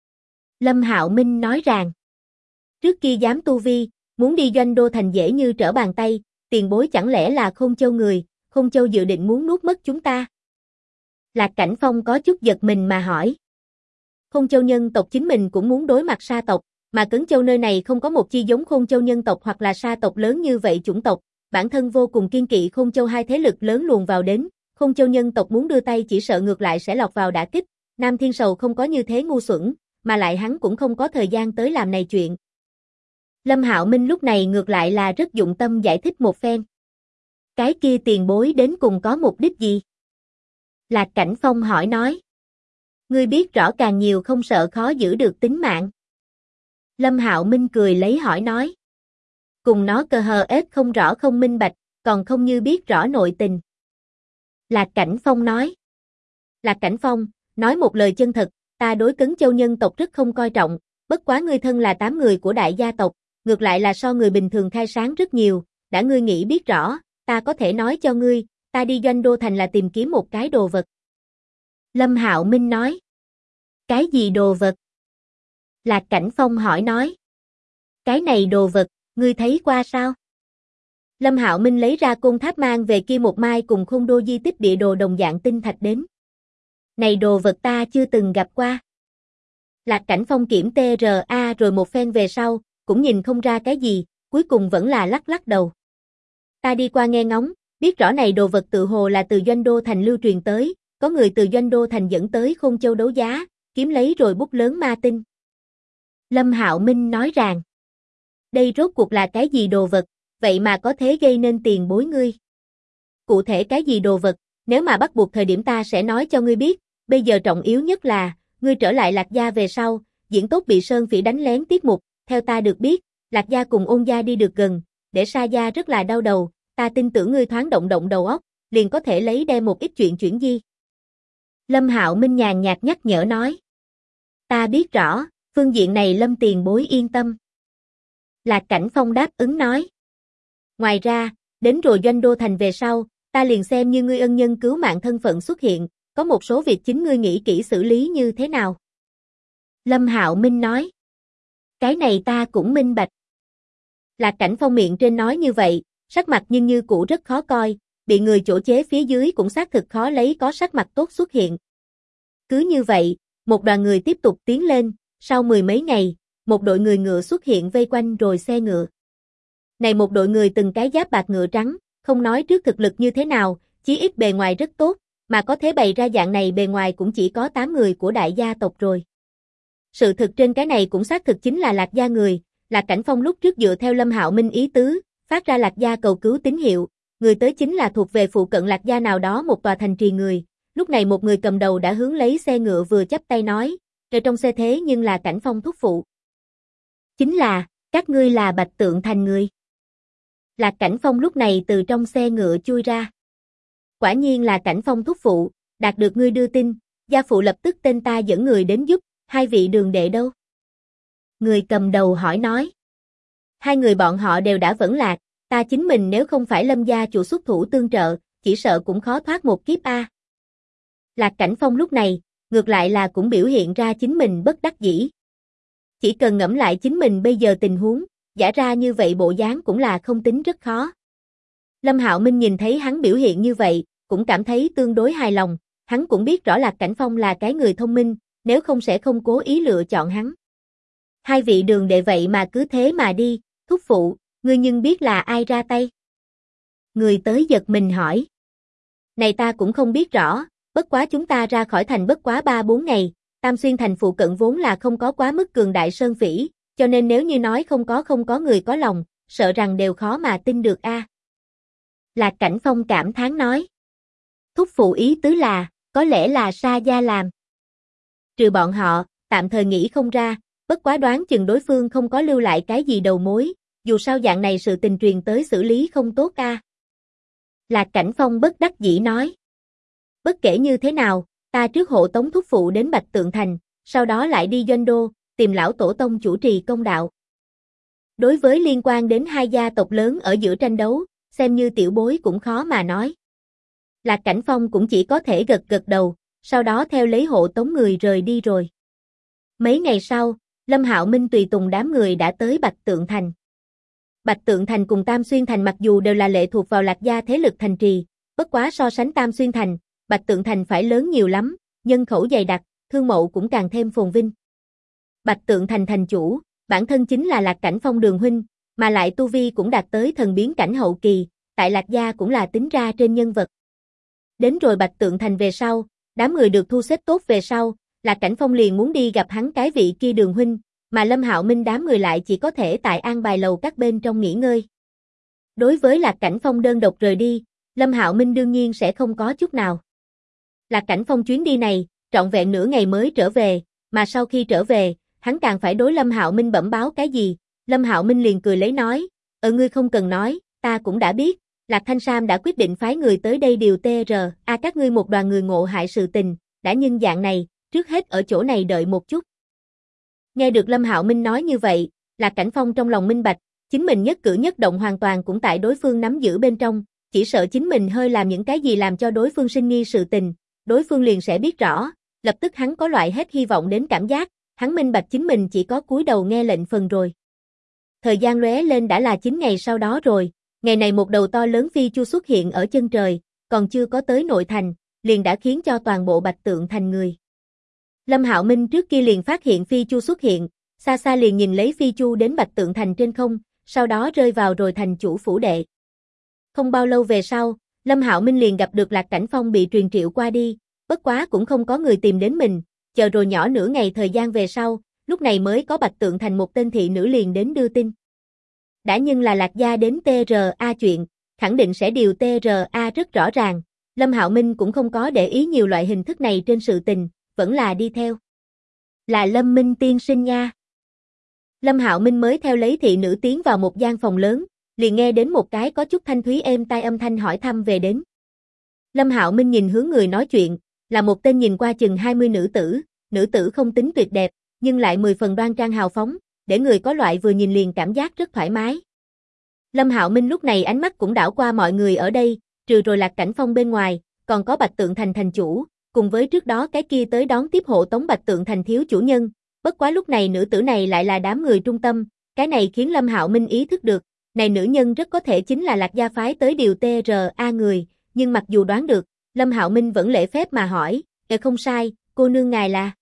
S1: Lâm Hạo Minh nói rằng. Trước kia dám tu vi, muốn đi Doanh Đô Thành dễ như trở bàn tay, tiền bối chẳng lẽ là Khôn Châu người, Khôn Châu dự định muốn nuốt mất chúng ta? Lạc Cảnh Phong có chút giật mình mà hỏi. Khôn Châu nhân tộc chính mình cũng muốn đối mặt sa tộc, mà Cấn Châu nơi này không có một chi giống Khôn Châu nhân tộc hoặc là sa tộc lớn như vậy chủng tộc, bản thân vô cùng kiên kỵ Khôn Châu hai thế lực lớn luồn vào đến, Khôn Châu nhân tộc muốn đưa tay chỉ sợ ngược lại sẽ lọt vào đả kích, Nam Thiên Sầu không có như thế ngu xuẩn, mà lại hắn cũng không có thời gian tới làm này chuyện. Lâm Hạo Minh lúc này ngược lại là rất dụng tâm giải thích một phen. Cái kia tiền bối đến cùng có mục đích gì? Lạc Cảnh Phong hỏi nói. Ngươi biết rõ càng nhiều không sợ khó giữ được tính mạng. Lâm Hạo Minh cười lấy hỏi nói. Cùng nó CHS không rõ không minh bạch, còn không như biết rõ nội tình. Lạc Cảnh Phong nói. Lạc Cảnh Phong, nói một lời chân thật, ta đối Cấn Châu nhân tộc rất không coi trọng, bất quá ngươi thân là 8 người của đại gia tộc, ngược lại là so người bình thường khai sáng rất nhiều, đã ngươi nghĩ biết rõ, ta có thể nói cho ngươi, ta đi Doanh Đô Thành là tìm kiếm một cái đồ vật. Lâm Hạo Minh nói. Cái gì đồ vật? Lạc Cảnh Phong hỏi nói. Cái này đồ vật, ngươi thấy qua sao? Lâm Hạo Minh lấy ra côn tháp mang về kia một mai cùng Khôn Đô di tích địa đồ đồng dạng tinh thạch đến. Này đồ vật ta chưa từng gặp qua. Lạc Cảnh Phong kiểm TRA rồi một phen về sau, cũng nhìn không ra cái gì, cuối cùng vẫn là lắc lắc đầu. Ta đi qua nghe ngóng, biết rõ này đồ vật tự hồ là từ Doanh Đô Thành lưu truyền tới, có người từ Doanh Đô Thành dẫn tới Khôn Châu đấu giá, kiếm lấy rồi bút lớn ma tinh. Lâm Hạo Minh nói rằng, đây rốt cuộc là cái gì đồ vật, vậy mà có thể gây nên tiền bối ngươi. Cụ thể cái gì đồ vật, nếu mà bắt buộc thời điểm ta sẽ nói cho ngươi biết, bây giờ trọng yếu nhất là, ngươi trở lại Lạc Gia về sau, diễn tốt bị Sơn Phỉ đánh lén tiết mục, theo ta được biết, Lạc Gia cùng Ôn Gia đi được gần, để Sa Gia rất là đau đầu, ta tin tưởng ngươi thoáng động động đầu óc, liền có thể lấy đem một ít chuyện chuyển di. Lâm Hạo Minh nhàn nhạt nhắc nhở nói. Ta biết rõ, phương diện này Lâm tiền bối yên tâm. Lạc Cảnh Phong đáp ứng nói. Ngoài ra, đến rồi Doanh Đô Thành về sau, ta liền xem như ngươi ân nhân cứu mạng thân phận xuất hiện, có một số việc chính ngươi nghĩ kỹ xử lý như thế nào. Lâm Hạo Minh nói. Cái này ta cũng minh bạch. Lạc Cảnh Phong miệng trên nói như vậy, sắc mặt nhưng như cũ rất khó coi, bị người chỗ chế phía dưới cũng xác thực khó lấy có sắc mặt tốt xuất hiện. Cứ như vậy, một đoàn người tiếp tục tiến lên, sau 10 mấy ngày, một đội người ngựa xuất hiện vây quanh rồi xe ngựa. Này một đội người từng cái giáp bạc ngựa trắng, không nói trước thực lực như thế nào, chí ít bề ngoài rất tốt, mà có thể bày ra dạng này bề ngoài cũng chỉ có 8 người của đại gia tộc rồi. Sự thực trên cái này cũng xác thực chính là Lạc Gia người, Lạc Cảnh Phong lúc trước dựa theo Lâm Hạo Minh ý tứ, phát ra Lạc Gia cầu cứu tín hiệu, người tới chính là thuộc về phụ cận Lạc Gia nào đó một tòa thành trì người, lúc này một người cầm đầu đã hướng lấy xe ngựa vừa chắp tay nói, ở trong xe thế nhưng là Cảnh Phong thúc phụ. Chính là, các ngươi là Bạch Tượng Thành người. Lạc Cảnh Phong lúc này từ trong xe ngựa chui ra. Quả nhiên là Cảnh Phong thúc phụ, đạt được ngươi đưa tin, gia phụ lập tức tên ta dẫn người đến giúp, hai vị đường đệ đâu? Người cầm đầu hỏi nói. Hai người bọn họ đều đã vẫn lạc, ta chính mình nếu không phải Lâm gia chủ xuất thủ tương trợ, chỉ sợ cũng khó thoát một kiếp a. Lạc Cảnh Phong lúc này, ngược lại là cũng biểu hiện ra chính mình bất đắc dĩ. Chỉ cần ngẫm lại chính mình bây giờ tình huống, giả ra như vậy bộ dáng cũng là không tính rất khó. Lâm Hạo Minh nhìn thấy hắn biểu hiện như vậy, cũng cảm thấy tương đối hài lòng, hắn cũng biết rõ Lạc Cảnh Phong là cái người thông minh, nếu không sẽ không cố ý lựa chọn hắn. Hai vị đường đệ vậy mà cứ thế mà đi, thúc phụ, ngươi nhưng biết là ai ra tay? Người tới giật mình hỏi. Này ta cũng không biết rõ, bất quá chúng ta ra khỏi thành bất quá 3-4 ngày, Tam Xuyên thành phụ cận vốn là không có quá mức cường đại sơn phỉ, cho nên nếu như nói không có người có lòng, sợ rằng đều khó mà tin được a. Lạc Cảnh Phong cảm thán nói. Thúc phụ ý tứ là, có lẽ là Sa Gia làm. Trừ bọn họ, tạm thời nghĩ không ra, bất quá đoán chừng đối phương không có lưu lại cái gì đầu mối, dù sao dạng này sự tình truyền tới xử lý không tốt a. Lạc Cảnh Phong bất đắc dĩ nói. Bất kể như thế nào, ta trước hộ tống thúc phụ đến Bạch Tượng Thành, sau đó lại đi Doanh Đô, tìm lão tổ tông chủ trì công đạo. Đối với liên quan đến hai gia tộc lớn ở giữa tranh đấu, xem như tiểu bối cũng khó mà nói. Lạc Cảnh Phong cũng chỉ có thể gật gật đầu, sau đó theo lấy hộ tống người rời đi rồi. Mấy ngày sau, Lâm Hạo Minh tùy tùng đám người đã tới Bạch Tượng Thành. Bạch Tượng Thành cùng Tam Xuyên Thành mặc dù đều là lệ thuộc vào Lạc gia thế lực thành trì, bất quá so sánh Tam Xuyên Thành, Bạch Tượng Thành phải lớn nhiều lắm, nhân khẩu dày đặc, thương mậu cũng càng thêm phồn vinh. Bạch Tượng Thành thành chủ, bản thân chính là Lạc Cảnh Phong đường huynh, mà lại tu vi cũng đạt tới thần biến cảnh hậu kỳ, tại Lạc gia cũng là tính ra trên nhân vật. Đến rồi Bạch Tượng Thành về sau, đám người được thu xếp tốt về sau, Lạc Cảnh Phong liền muốn đi gặp hắn cái vị kia đường huynh, mà Lâm Hạo Minh đám người lại chỉ có thể tại an bài lầu các bên trong nghỉ ngơi. Đối với Lạc Cảnh Phong đơn độc rời đi, Lâm Hạo Minh đương nhiên sẽ không có chút nào. Lạc Cảnh Phong chuyến đi này, trọn vẹn nửa ngày mới trở về, mà sau khi trở về, hắn càng phải đối Lâm Hạo Minh bẩm báo cái gì, Lâm Hạo Minh liền cười lấy nói, ngươi không cần nói, ta cũng đã biết, Lạc Thanh Sam đã quyết định phái người tới đây điều TR, các ngươi một đoàn người ngộ hại sự tình, đã nhân dạng này, trước hết ở chỗ này đợi một chút. Nghe được Lâm Hạo Minh nói như vậy, Lạc Cảnh Phong trong lòng minh bạch, chính mình nhất cử nhất động hoàn toàn cũng tại đối phương nắm giữ bên trong, chỉ sợ chính mình hơi làm những cái gì làm cho đối phương sinh nghi sự tình, đối phương liền sẽ biết rõ, lập tức hắn có loại hết hy vọng đến cảm giác, hắn minh bạch chính mình chỉ có cúi đầu nghe lệnh phần rồi. Thời gian lóe lên đã là 9 ngày sau đó rồi, ngày này một đầu to lớn phi chu xuất hiện ở chân trời, còn chưa có tới nội thành, liền đã khiến cho toàn bộ Bạch Tượng Thành người. Lâm Hạo Minh trước kia liền phát hiện phi chu xuất hiện, xa xa liền nhìn lấy phi chu đến Bạch Tượng Thành trên không, sau đó rơi vào rồi thành chủ phủ đệ. Không bao lâu về sau, Lâm Hạo Minh liền gặp được Lạc Cảnh Phong bị truyền triệu qua đi, bất quá cũng không có người tìm đến mình, chờ rồi nhỏ nửa ngày thời gian về sau, lúc này mới có Bạch Tượng Thành một tên thị nữ liền đến đưa tin. Đã nhưng là Lạc gia đến TRA chuyện, khẳng định sẽ điều TRA rất rõ ràng, Lâm Hạo Minh cũng không có để ý nhiều loại hình thức này trên sự tình, vẫn là đi theo. Là Lâm Minh tiên sinh nha. Lâm Hạo Minh mới theo lấy thị nữ tiến vào một gian phòng lớn, liền nghe đến một cái có chút thanh thúy êm tai âm thanh hỏi thăm về đến. Lâm Hạo Minh nhìn hướng người nói chuyện, là một tên nhìn qua chừng 20 nữ tử không tính tuyệt đẹp, nhưng lại 10 phần đoan trang hào phóng, để người có loại vừa nhìn liền cảm giác rất thoải mái. Lâm Hạo Minh lúc này ánh mắt cũng đảo qua mọi người ở đây, trừ rồi Lạc Cảnh Phong bên ngoài, còn có Bạch Tượng Thành thành chủ, cùng với trước đó cái kia tới đón tiếp hộ tống Bạch Tượng Thành thiếu chủ nhân, bất quá lúc này nữ tử này lại là đám người trung tâm, cái này khiến Lâm Hạo Minh ý thức được, này nữ nhân rất có thể chính là Lạc gia phái tới điều TRA người, nhưng mặc dù đoán được, Lâm Hạo Minh vẫn lễ phép mà hỏi, không sai, cô nương ngài là.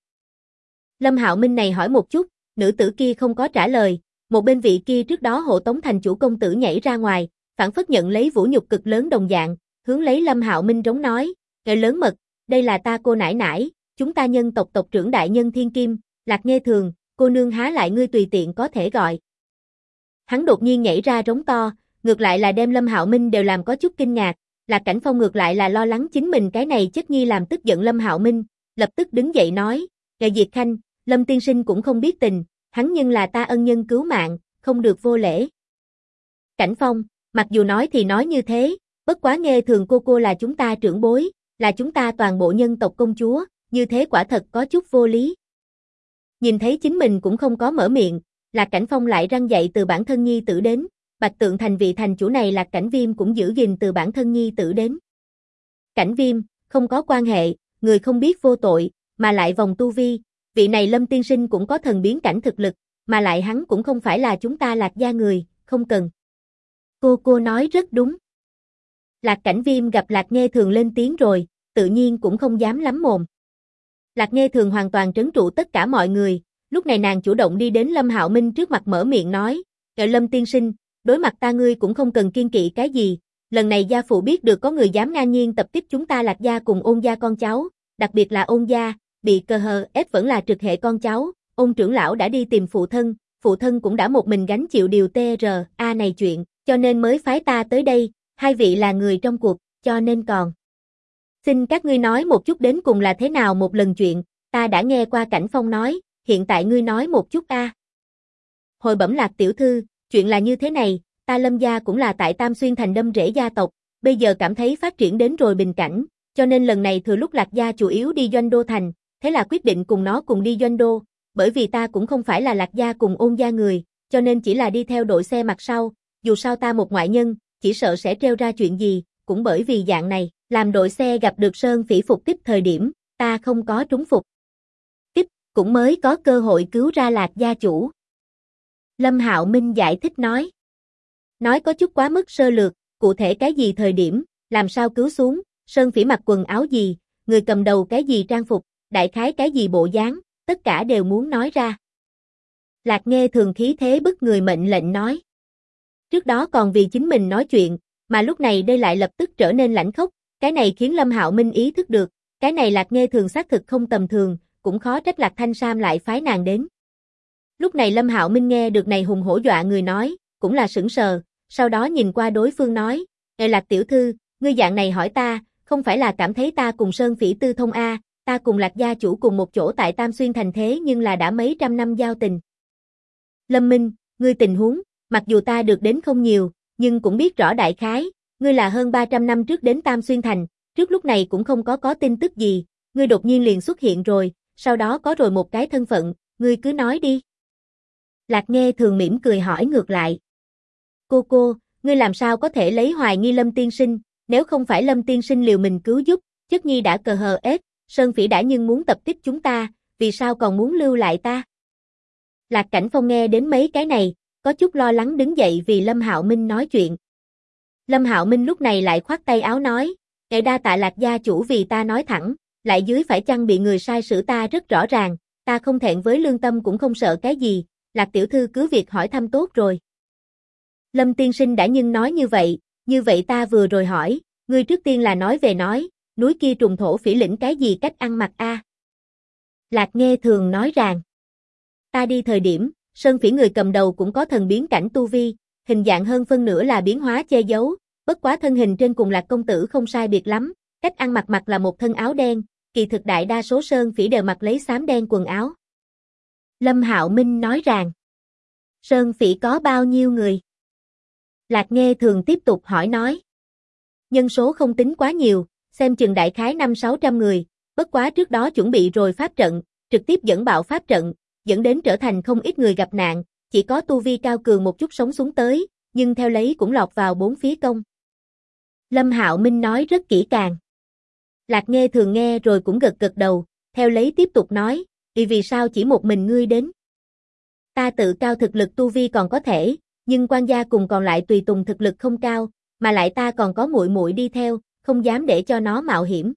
S1: Lâm Hạo Minh này hỏi một chút, nữ tử kia không có trả lời, một bên vị kia trước đó hộ tống thành chủ công tử nhảy ra ngoài, phản phất nhận lấy vũ nhục cực lớn đồng dạng, hướng lấy Lâm Hạo Minh rống nói, lớn mật, đây là ta cô nãi nãi, chúng ta nhân tộc tộc trưởng đại nhân Thiên Kim, Lạc Nghê Thường, cô nương há lại ngươi tùy tiện có thể gọi. Hắn đột nhiên nhảy ra rống to, ngược lại là đem Lâm Hạo Minh đều làm có chút kinh ngạc, Lạc Cảnh Phong ngược lại là lo lắng chính mình cái này chất nhi làm tức giận Lâm Hạo Minh, lập tức đứng dậy nói, Diệt Khanh, Lâm tiên sinh cũng không biết tình, hắn nhưng là ta ân nhân cứu mạng, không được vô lễ. Cảnh Phong, mặc dù nói thì nói như thế, bất quá Nghê Thường cô là chúng ta trưởng bối, là chúng ta toàn bộ nhân tộc công chúa, như thế quả thật có chút vô lý. Nhìn thấy chính mình cũng không có mở miệng, Lạc Cảnh Phong lại răng dạy từ bản thân nhi tử đến, Bạch Tượng Thành vị thành chủ này Lạc Cảnh Viêm cũng giữ gìn từ bản thân nhi tử đến. Cảnh Viêm, không có quan hệ, người không biết vô tội, mà lại vòng tu vi, vị này Lâm tiên sinh cũng có thần biến cảnh thực lực, mà lại hắn cũng không phải là chúng ta Lạc gia người, không cần. Cô nói rất đúng. Lạc Cảnh Viêm gặp Lạc Nghê Thường lên tiếng rồi, tự nhiên cũng không dám lắm mồm. Lạc Nghê Thường hoàn toàn trấn trụ tất cả mọi người, lúc này nàng chủ động đi đến Lâm Hạo Minh trước mặt mở miệng nói, Lâm tiên sinh, đối mặt ta ngươi cũng không cần kiên kỵ cái gì, lần này gia phụ biết được có người dám ngang nhiên tập kích chúng ta Lạc gia cùng Ôn gia con cháu, đặc biệt là Ôn gia, bị cờ hờ ép vẫn là trực hệ con cháu, Ôn trưởng lão đã đi tìm phụ thân cũng đã một mình gánh chịu điều TRA này chuyện, cho nên mới phái ta tới đây, hai vị là người trong cuộc, cho nên còn. Xin các ngươi nói một chút đến cùng là thế nào một lần chuyện, ta đã nghe qua Cảnh Phong nói, hiện tại ngươi nói một chút a. Hồi bẩm Lạc tiểu thư, chuyện là như thế này, ta Lâm gia cũng là tại Tam Xuyên thành đâm rễ gia tộc, bây giờ cảm thấy phát triển đến rồi bình cảnh, cho nên lần này thừa lúc Lạc gia chủ yếu đi Doanh Đô thành, thế là quyết định cùng nó cùng đi Doanh Đô, bởi vì ta cũng không phải là Lạc gia cùng Ôn gia người, cho nên chỉ là đi theo đội xe mặt sau, dù sao ta một ngoại nhân, chỉ sợ sẽ trêu ra chuyện gì, cũng bởi vì dạng này, làm đội xe gặp được Sơn Phỉ phục kích thời điểm, ta không có trúng phục kích, cũng mới có cơ hội cứu ra Lạc gia chủ. Lâm Hạo Minh giải thích nói. Nói có chút quá mức sơ lược, cụ thể cái gì thời điểm, làm sao cứu xuống, Sơn Phỉ mặc quần áo gì, người cầm đầu cái gì trang phục, đại khái cái gì bộ dáng, tất cả đều muốn nói ra. Lạc Nghê Thường khí thế bức người mệnh lệnh nói. Trước đó còn vì chính mình nói chuyện, mà lúc này đây lại lập tức trở nên lãnh khốc, cái này khiến Lâm Hạo Minh ý thức được, cái này Lạc Nghê Thường xác thực không tầm thường, cũng khó trách Lạc Thanh Sam lại phái nàng đến. Lúc này Lâm Hạo Minh nghe được này hùng hổ dọa người nói, cũng là sững sờ, sau đó nhìn qua đối phương nói, Lạc tiểu thư, ngươi dạng này hỏi ta, không phải là cảm thấy ta cùng Sơn Phỉ tư thông a, ta cùng Lạc gia chủ cùng một chỗ tại Tam Xuyên thành thế nhưng là đã mấy trăm năm giao tình. Lâm Minh, ngươi tình huống, mặc dù ta được đến không nhiều, nhưng cũng biết rõ đại khái, ngươi là hơn 300 năm trước đến Tam Xuyên thành, trước lúc này cũng không có tin tức gì, ngươi đột nhiên liền xuất hiện rồi, sau đó có rồi một cái thân phận, ngươi cứ nói đi. Lạc Nghe Thường mỉm cười hỏi ngược lại. Cô, ngươi làm sao có thể lấy hoài nghi Lâm tiên sinh, nếu không phải Lâm tiên sinh liều mình cứu giúp, chất nhi đã cờ hờ ết, Sơn Phỉ đã nhưng muốn tập kích chúng ta, vì sao còn muốn lưu lại ta? Lạc Cảnh Phong nghe đến mấy cái này, có chút lo lắng đứng dậy vì Lâm Hạo Minh nói chuyện. Lâm Hạo Minh lúc này lại khoát tay áo nói, ngài đa tạ Lạc gia chủ vì ta nói thẳng, lại dưới phải chăng bị người sai xử ta rất rõ ràng, ta không thẹn với lương tâm cũng không sợ cái gì, Lạc tiểu thư cứ việc hỏi thăm tốt rồi. Lâm tiên sinh đã nhưng nói như vậy ta vừa rồi hỏi, ngươi trước tiên là nói về núi kia trùng thổ phỉ lĩnh cái gì cách ăn mặc a? Lạc Nghe Thường nói rằng, ta đi thời điểm, Sơn Phỉ người cầm đầu cũng có thần biến cảnh tu vi, hình dạng hơn phân nửa là biến hóa che giấu, bất quá thân hình trên cùng Lạc công tử không sai biệt lắm, cách ăn mặc là một thân áo đen, kỳ thực đại đa số Sơn Phỉ đều mặc lấy xám đen quần áo. Lâm Hạo Minh nói rằng, Sơn Phỉ có bao nhiêu người? Lạc Nghe Thường tiếp tục hỏi nói. Nhân số không tính quá nhiều, xem chừng đại khái 500-600 người, bất quá trước đó chuẩn bị rồi pháp trận, trực tiếp dẫn bạo pháp trận, dẫn đến trở thành không ít người gặp nạn, chỉ có tu vi cao cường một chút sống xuống tới, nhưng theo lấy cũng lọt vào bốn phía công. Lâm Hạo Minh nói rất kỹ càng. Lạc Nghe Thường nghe rồi cũng gật đầu, theo lấy tiếp tục nói, vì sao chỉ một mình ngươi đến? Ta tự cao thực lực tu vi còn có thể, nhưng quan gia cùng còn lại tùy tùng thực lực không cao, mà lại ta còn có muội muội đi theo, không dám để cho nó mạo hiểm.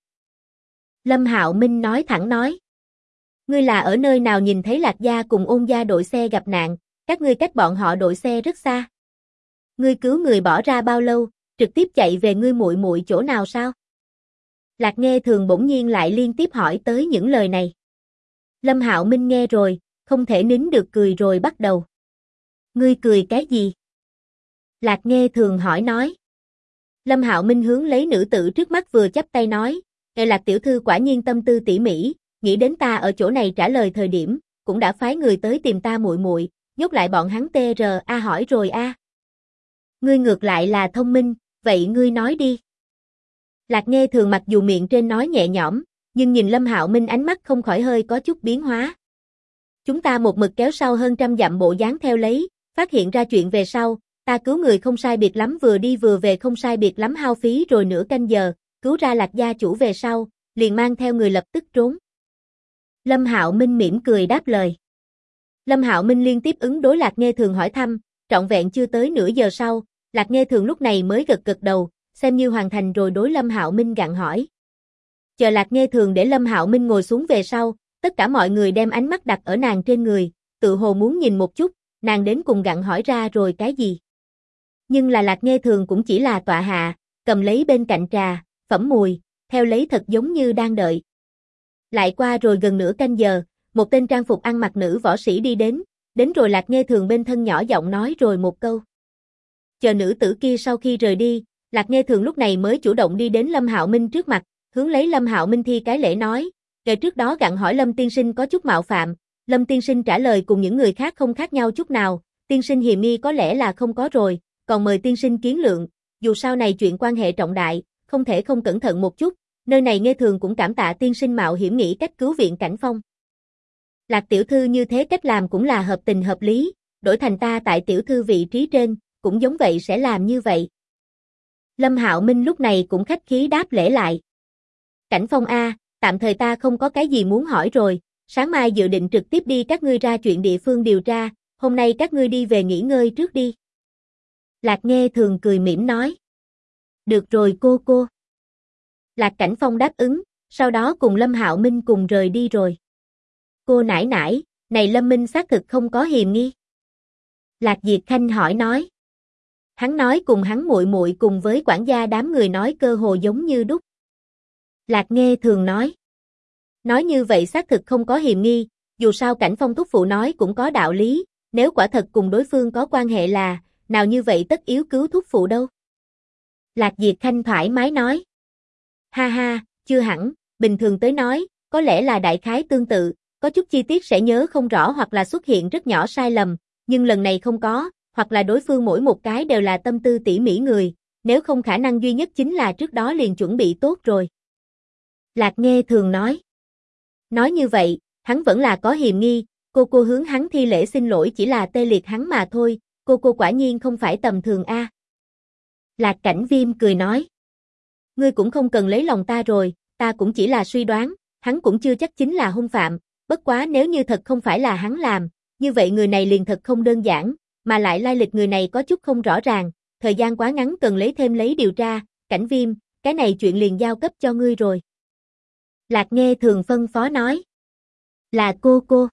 S1: Lâm Hạo Minh nói thẳng nói. Ngươi là ở nơi nào nhìn thấy Lạc gia cùng Ôn gia đội xe gặp nạn, các ngươi cách bọn họ đội xe rất xa. Ngươi cứu người bỏ ra bao lâu, trực tiếp chạy về ngươi muội muội chỗ nào sao? Lạc Nghe Thường bỗng nhiên lại liên tiếp hỏi tới những lời này. Lâm Hạo Minh nghe rồi, không thể nín được cười rồi bắt đầu. Ngươi cười cái gì? Lạc Nghe Thường hỏi nói. Lâm Hạo Minh hướng lấy nữ tử trước mắt vừa chắp tay nói, ngài Lạc tiểu thư quả nhiên tâm tư tỉ mỉ, nghĩ đến ta ở chỗ này trả lời thời điểm, cũng đã phái người tới tìm ta muội muội, nhốt lại bọn hắn TRA hỏi rồi a. Ngươi ngược lại là thông minh, vậy ngươi nói đi. Lạc Nghe Thường mặc dù miệng trên nói nhẹ nhõm, nhưng nhìn Lâm Hạo Minh ánh mắt không khỏi hơi có chút biến hóa. Chúng ta một mực kéo sau hơn 100 dặm bộ dáng theo lấy, phát hiện ra chuyện về sau, ta cứu người không sai biệt lắm vừa đi vừa về không sai biệt lắm hao phí rồi nửa canh giờ, cứu ra Lạc gia chủ về sau, liền mang theo người lập tức trốn. Lâm Hạo Minh mỉm cười đáp lời. Lâm Hạo Minh liên tiếp ứng đối Lạc Nghe Thường hỏi thăm, trọn vẹn chưa tới nửa giờ sau, Lạc Nghe Thường lúc này mới gật đầu, xem như hoàn thành rồi đối Lâm Hạo Minh gặng hỏi. Chờ Lạc Nghe Thường để Lâm Hạo Minh ngồi xuống về sau, tất cả mọi người đem ánh mắt đặt ở nàng trên người, tự hồ muốn nhìn một chút, nàng đến cùng gặng hỏi ra rồi cái gì. Nhưng là Lạc Nghe Thường cũng chỉ là tọa hạ, cầm lấy bên cạnh trà, phẩm mùi, theo lấy thật giống như đang đợi. Lại qua rồi gần nửa canh giờ, một tên trang phục ăn mặc nữ võ sĩ đi đến rồi Lạc Nghe Thường bên thân nhỏ giọng nói rồi một câu. Chờ nữ tử kia sau khi rời đi, Lạc Nghe Thường lúc này mới chủ động đi đến Lâm Hạo Minh trước mặt, hướng lấy Lâm Hạo Minh thi cái lễ nói, ngày trước đó gặng hỏi Lâm tiên sinh có chút mạo phạm, Lâm tiên sinh trả lời cùng những người khác không khác nhau chút nào, tiên sinh hiềm nghi có lẽ là không có rồi, còn mời tiên sinh kiến lượng, dù sau này chuyện quan hệ trọng đại, không thể không cẩn thận một chút, nơi này Nghe Thường cũng cảm tạ tiên sinh mạo hiểm nghĩ cách cứu viện Cảnh Phong. Lạc tiểu thư như thế cách làm cũng là hợp tình hợp lý, đổi thành ta tại tiểu thư vị trí trên, cũng giống vậy sẽ làm như vậy. Lâm Hạo Minh lúc này cũng khách khí đáp lễ lại. Cảnh Phong a, tạm thời ta không có cái gì muốn hỏi rồi, sáng mai dự định trực tiếp đi các ngươi ra chuyện địa phương điều tra, hôm nay các ngươi đi về nghỉ ngơi trước đi. Lạc Nghe Thường cười mỉm nói. Được rồi cô. Lạc Cảnh Phong đáp ứng, sau đó cùng Lâm Hạo Minh cùng rời đi rồi. Cô nãi nãi, này Lâm Minh xác thực không có hiềm nghi. Lạc Diệt Khanh hỏi nói. Hắn nói cùng hắn muội muội cùng với quản gia đám người nói cơ hồ giống như đúc. Lạc Nghe Thường nói. Nói như vậy xác thực không có hiềm nghi, dù sao Cảnh Phong thúc phụ nói cũng có đạo lý, nếu quả thật cùng đối phương có quan hệ là, nào như vậy tất yếu cứu thúc phụ đâu. Lạc Diệt Khanh thoải mái nói. Ha ha, chưa hẳn, bình thường tới nói, có lẽ là đại khái tương tự, có chút chi tiết sẽ nhớ không rõ hoặc là xuất hiện rất nhỏ sai lầm, nhưng lần này không có, hoặc là đối phương mỗi một cái đều là tâm tư tỉ mỉ người, nếu không khả năng duy nhất chính là trước đó liền chuẩn bị tốt rồi. Lạc Nghe Thường nói. Nói như vậy, hắn vẫn là có hiềm nghi, Cô hướng hắn thi lễ xin lỗi chỉ là tê liệt hắn mà thôi, cô quả nhiên không phải tầm thường a. Lạc Cảnh Viêm cười nói. Ngươi cũng không cần lấy lòng ta rồi, ta cũng chỉ là suy đoán, hắn cũng chưa chắc chính là hung phạm, bất quá nếu như thật không phải là hắn làm, như vậy người này liền thật không đơn giản, mà lại lai lịch người này có chút không rõ ràng, thời gian quá ngắn cần lấy điều tra, Cảnh Viêm, cái này chuyện liền giao cấp cho ngươi rồi. Lạc Nghe Thường phân phó nói. Là cô.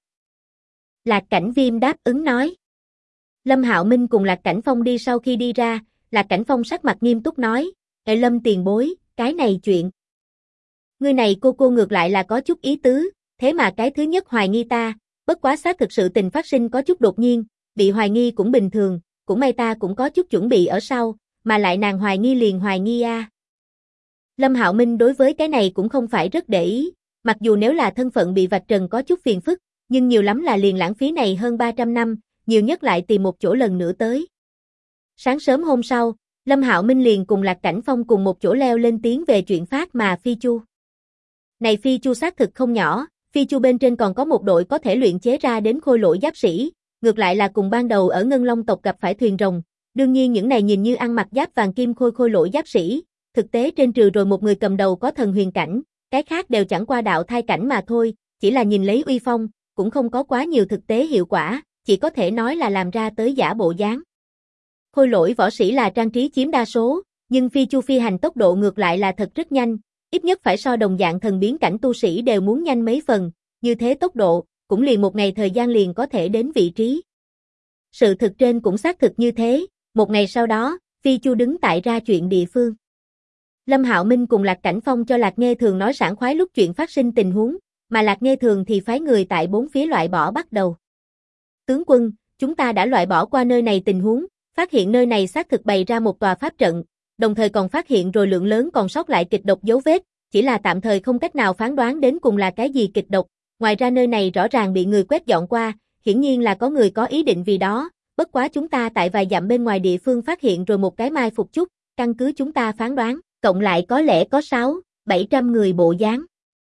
S1: Lạc Cảnh Viêm đáp ứng nói. Lâm Hạo Minh cùng Lạc Cảnh Phong đi sau khi đi ra, Lạc Cảnh Phong sắc mặt nghiêm túc nói, Ê Lâm tiền bối, cái này chuyện. Người này cô ngược lại là có chút ý tứ, thế mà cái thứ nhất hoài nghi ta, bất quá xác thực sự tình phát sinh có chút đột nhiên, bị hoài nghi cũng bình thường, cũng may ta cũng có chút chuẩn bị ở sau, mà lại nàng hoài nghi liền hoài nghi a. Lâm Hạo Minh đối với cái này cũng không phải rất để ý, mặc dù nếu là thân phận bị vạch trần có chút phiền phức, nhưng nhiều lắm là liền lãng phí này hơn 300 năm, nhiều nhất lại tìm một chỗ lần nữa tới. Sáng sớm hôm sau, Lâm Hạo Minh liền cùng Lạc Cảnh Phong cùng một chỗ leo lên tiếng về chuyện phát mà phi chu. Này phi chu xác thực không nhỏ, phi chu bên trên còn có một đội có thể luyện chế ra đến khôi lỗi giáp sĩ, ngược lại là cùng ban đầu ở Ngân Long tộc gặp phải thuyền rồng, đương nhiên những này nhìn như ăn mặc giáp vàng kim khôi lỗi giáp sĩ, thực tế trên trừ rồi một người cầm đầu có thần huyền cảnh, cái khác đều chẳng qua đạo thai cảnh mà thôi, chỉ là nhìn lấy uy phong, cũng không có quá nhiều thực tế hiệu quả, chỉ có thể nói là làm ra tới giả bộ dáng. Khôi lỗi võ sĩ là trang trí chiếm đa số, nhưng phi chu phi hành tốc độ ngược lại là thật rất nhanh, ít nhất phải so đồng dạng thần biến cảnh tu sĩ đều muốn nhanh mấy phần, như thế tốc độ, cũng liền một ngày thời gian liền có thể đến vị trí. Sự thực trên cũng xác thực như thế, một ngày sau đó, phi chu đứng tại ra chuyện địa phương. Lâm Hạo Minh cùng Lạc Cảnh Phong cho Lạc Nghe Thường nói sảng khoái lúc chuyện phát sinh tình huống, mà Lạc Nghe Thường thì phái người tại bốn phía loại bỏ bắt đầu. Tướng quân, chúng ta đã loại bỏ qua nơi này tình huống, phát hiện nơi này xác thực bày ra một tòa pháp trận, đồng thời còn phát hiện rồi lượng lớn còn sót lại kịch độc dấu vết, chỉ là tạm thời không cách nào phán đoán đến cùng là cái gì kịch độc, ngoài ra nơi này rõ ràng bị người quét dọn qua, hiển nhiên là có người có ý định vì đó, bất quá chúng ta tại vài dặm bên ngoài địa phương phát hiện rồi một cái mai phục chút, căn cứ chúng ta phán đoán, cộng lại có lẽ có 600-700 người bộ dáng.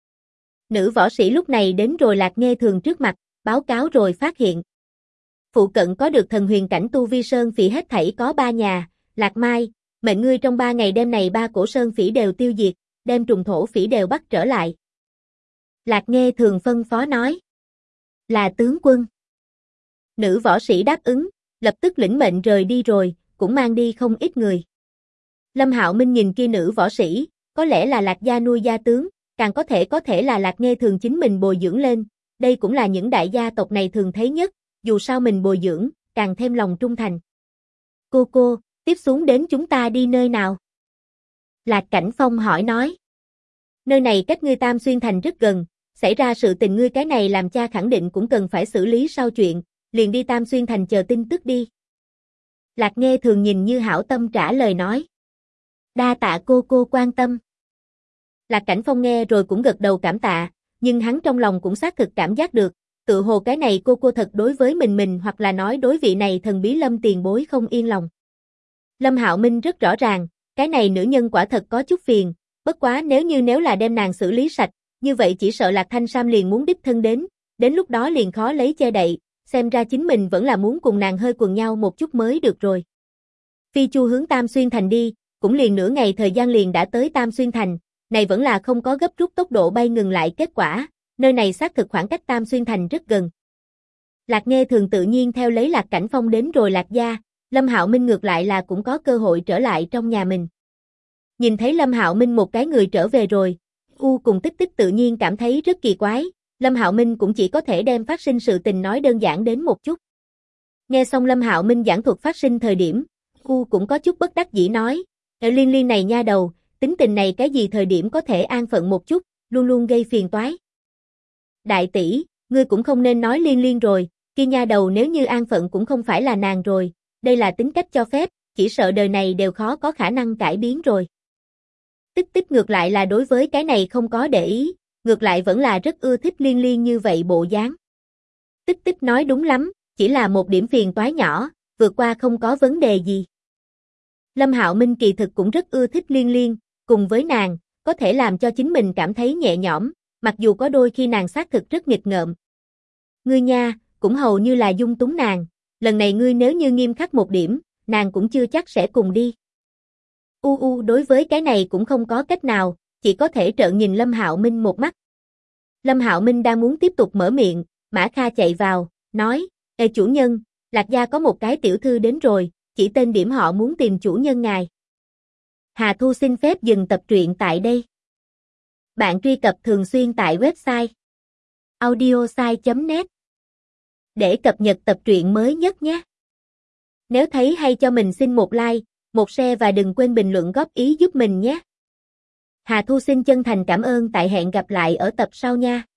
S1: Nữ võ sĩ lúc này đến rồi Lạc Nghe Thường trước mặt, báo cáo rồi phát hiện. Phụ cận có được thần huyền cảnh tu vi sơn phỉ hết thảy có 3 nhà, Lạc Mai, mệnh ngươi trong 3 ngày đêm này 3 cổ sơn phỉ đều tiêu diệt, đem trùng thổ phỉ đều bắt trở lại. Lạc Nghe Thường phân phó nói. Là tướng quân. Nữ võ sĩ đáp ứng, lập tức lĩnh mệnh rời đi rồi, cũng mang đi không ít người. Lâm Hạo Minh nhìn kia nữ võ sĩ, có lẽ là Lạc gia nuôi gia tướng, càng có thể là Lạc Nghe Thường chính mình bồi dưỡng lên, đây cũng là những đại gia tộc này thường thấy nhất, dù sao mình bồi dưỡng, càng thêm lòng trung thành. Cô, tiếp xuống đến chúng ta đi nơi nào? Lạc Cảnh Phong hỏi nói. Nơi này cách ngươi Tam Xuyên Thành rất gần, xảy ra sự tình ngươi cái này làm cha khẳng định cũng cần phải xử lý sau chuyện, liền đi Tam Xuyên Thành chờ tin tức đi. Lạc Nghe Thường nhìn như hảo tâm trả lời nói. Đa tạ cô quan tâm. Lạc Cảnh Phong nghe rồi cũng gật đầu cảm tạ, nhưng hắn trong lòng cũng xác thực cảm giác được, tự hồ cái này cô thật đối với mình hoặc là nói đối vị này thần bí Lâm tiền bối không yên lòng. Lâm Hạo Minh rất rõ ràng, cái này nữ nhân quả thật có chút phiền, bất quá nếu là đem nàng xử lý sạch, như vậy chỉ sợ Lạc Thanh Sam liền muốn đích thân đến lúc đó liền khó lấy che đậy, xem ra chính mình vẫn là muốn cùng nàng hơi quần nhau một chút mới được rồi. Phi chu hướng Tam Xuyên Thành đi, cũng liền nửa ngày thời gian liền đã tới Tam Xuyên Thành, này vẫn là không có gấp rút tốc độ bay ngừng lại kết quả, nơi này xác thực khoảng cách Tam Xuyên Thành rất gần. Lạc Nghe Thường tự nhiên theo lấy Lạc Cảnh Phong đến rồi Lạc gia, Lâm Hạo Minh ngược lại là cũng có cơ hội trở lại trong nhà mình. Nhìn thấy Lâm Hạo Minh một cái người trở về rồi, cùng Tích Tích tự nhiên cảm thấy rất kỳ quái, Lâm Hạo Minh cũng chỉ có thể đem phát sinh sự tình nói đơn giản đến một chút. Nghe xong Lâm Hạo Minh giảng thuật phát sinh thời điểm, cũng có chút bất đắc dĩ nói, Liên này nha đầu, tính tình này cái gì thời điểm có thể an phận một chút, luôn luôn gây phiền toái. Đại tỷ, ngươi cũng không nên nói Liên rồi, kia nha đầu nếu như an phận cũng không phải là nàng rồi, đây là tính cách cho phép, chỉ sợ đời này đều khó có khả năng cải biến rồi. Tích Tích ngược lại là đối với cái này không có để ý, ngược lại vẫn là rất ưa thích Liên như vậy bộ dáng. Tích Tích nói đúng lắm, chỉ là một điểm phiền toái nhỏ, vượt qua không có vấn đề gì. Lâm Hạo Minh kỳ thực cũng rất ưa thích Liên, cùng với nàng, có thể làm cho chính mình cảm thấy nhẹ nhõm, mặc dù có đôi khi nàng xác thực rất nghịch ngợm. Ngươi nha, cũng hầu như là dung túng nàng, lần này ngươi nếu như nghiêm khắc một điểm, nàng cũng chưa chắc sẽ cùng đi. Đối với cái này cũng không có cách nào, chỉ có thể trợn nhìn Lâm Hạo Minh một mắt. Lâm Hạo Minh đang muốn tiếp tục mở miệng, Mã Kha chạy vào, nói, Ê chủ nhân, Lạc gia có một cái tiểu thư đến rồi, chỉ tên điểm họ muốn tìm chủ nhân ngài. Hà Thu xin phép dừng tập truyện tại đây. Bạn truy cập thường xuyên tại website audiosai.net để cập nhật tập truyện mới nhất nhé. Nếu thấy hay cho mình xin một like, một share và đừng quên bình luận góp ý giúp mình nhé. Hà Thu xin chân thành cảm ơn, tại hẹn gặp lại ở tập sau nha.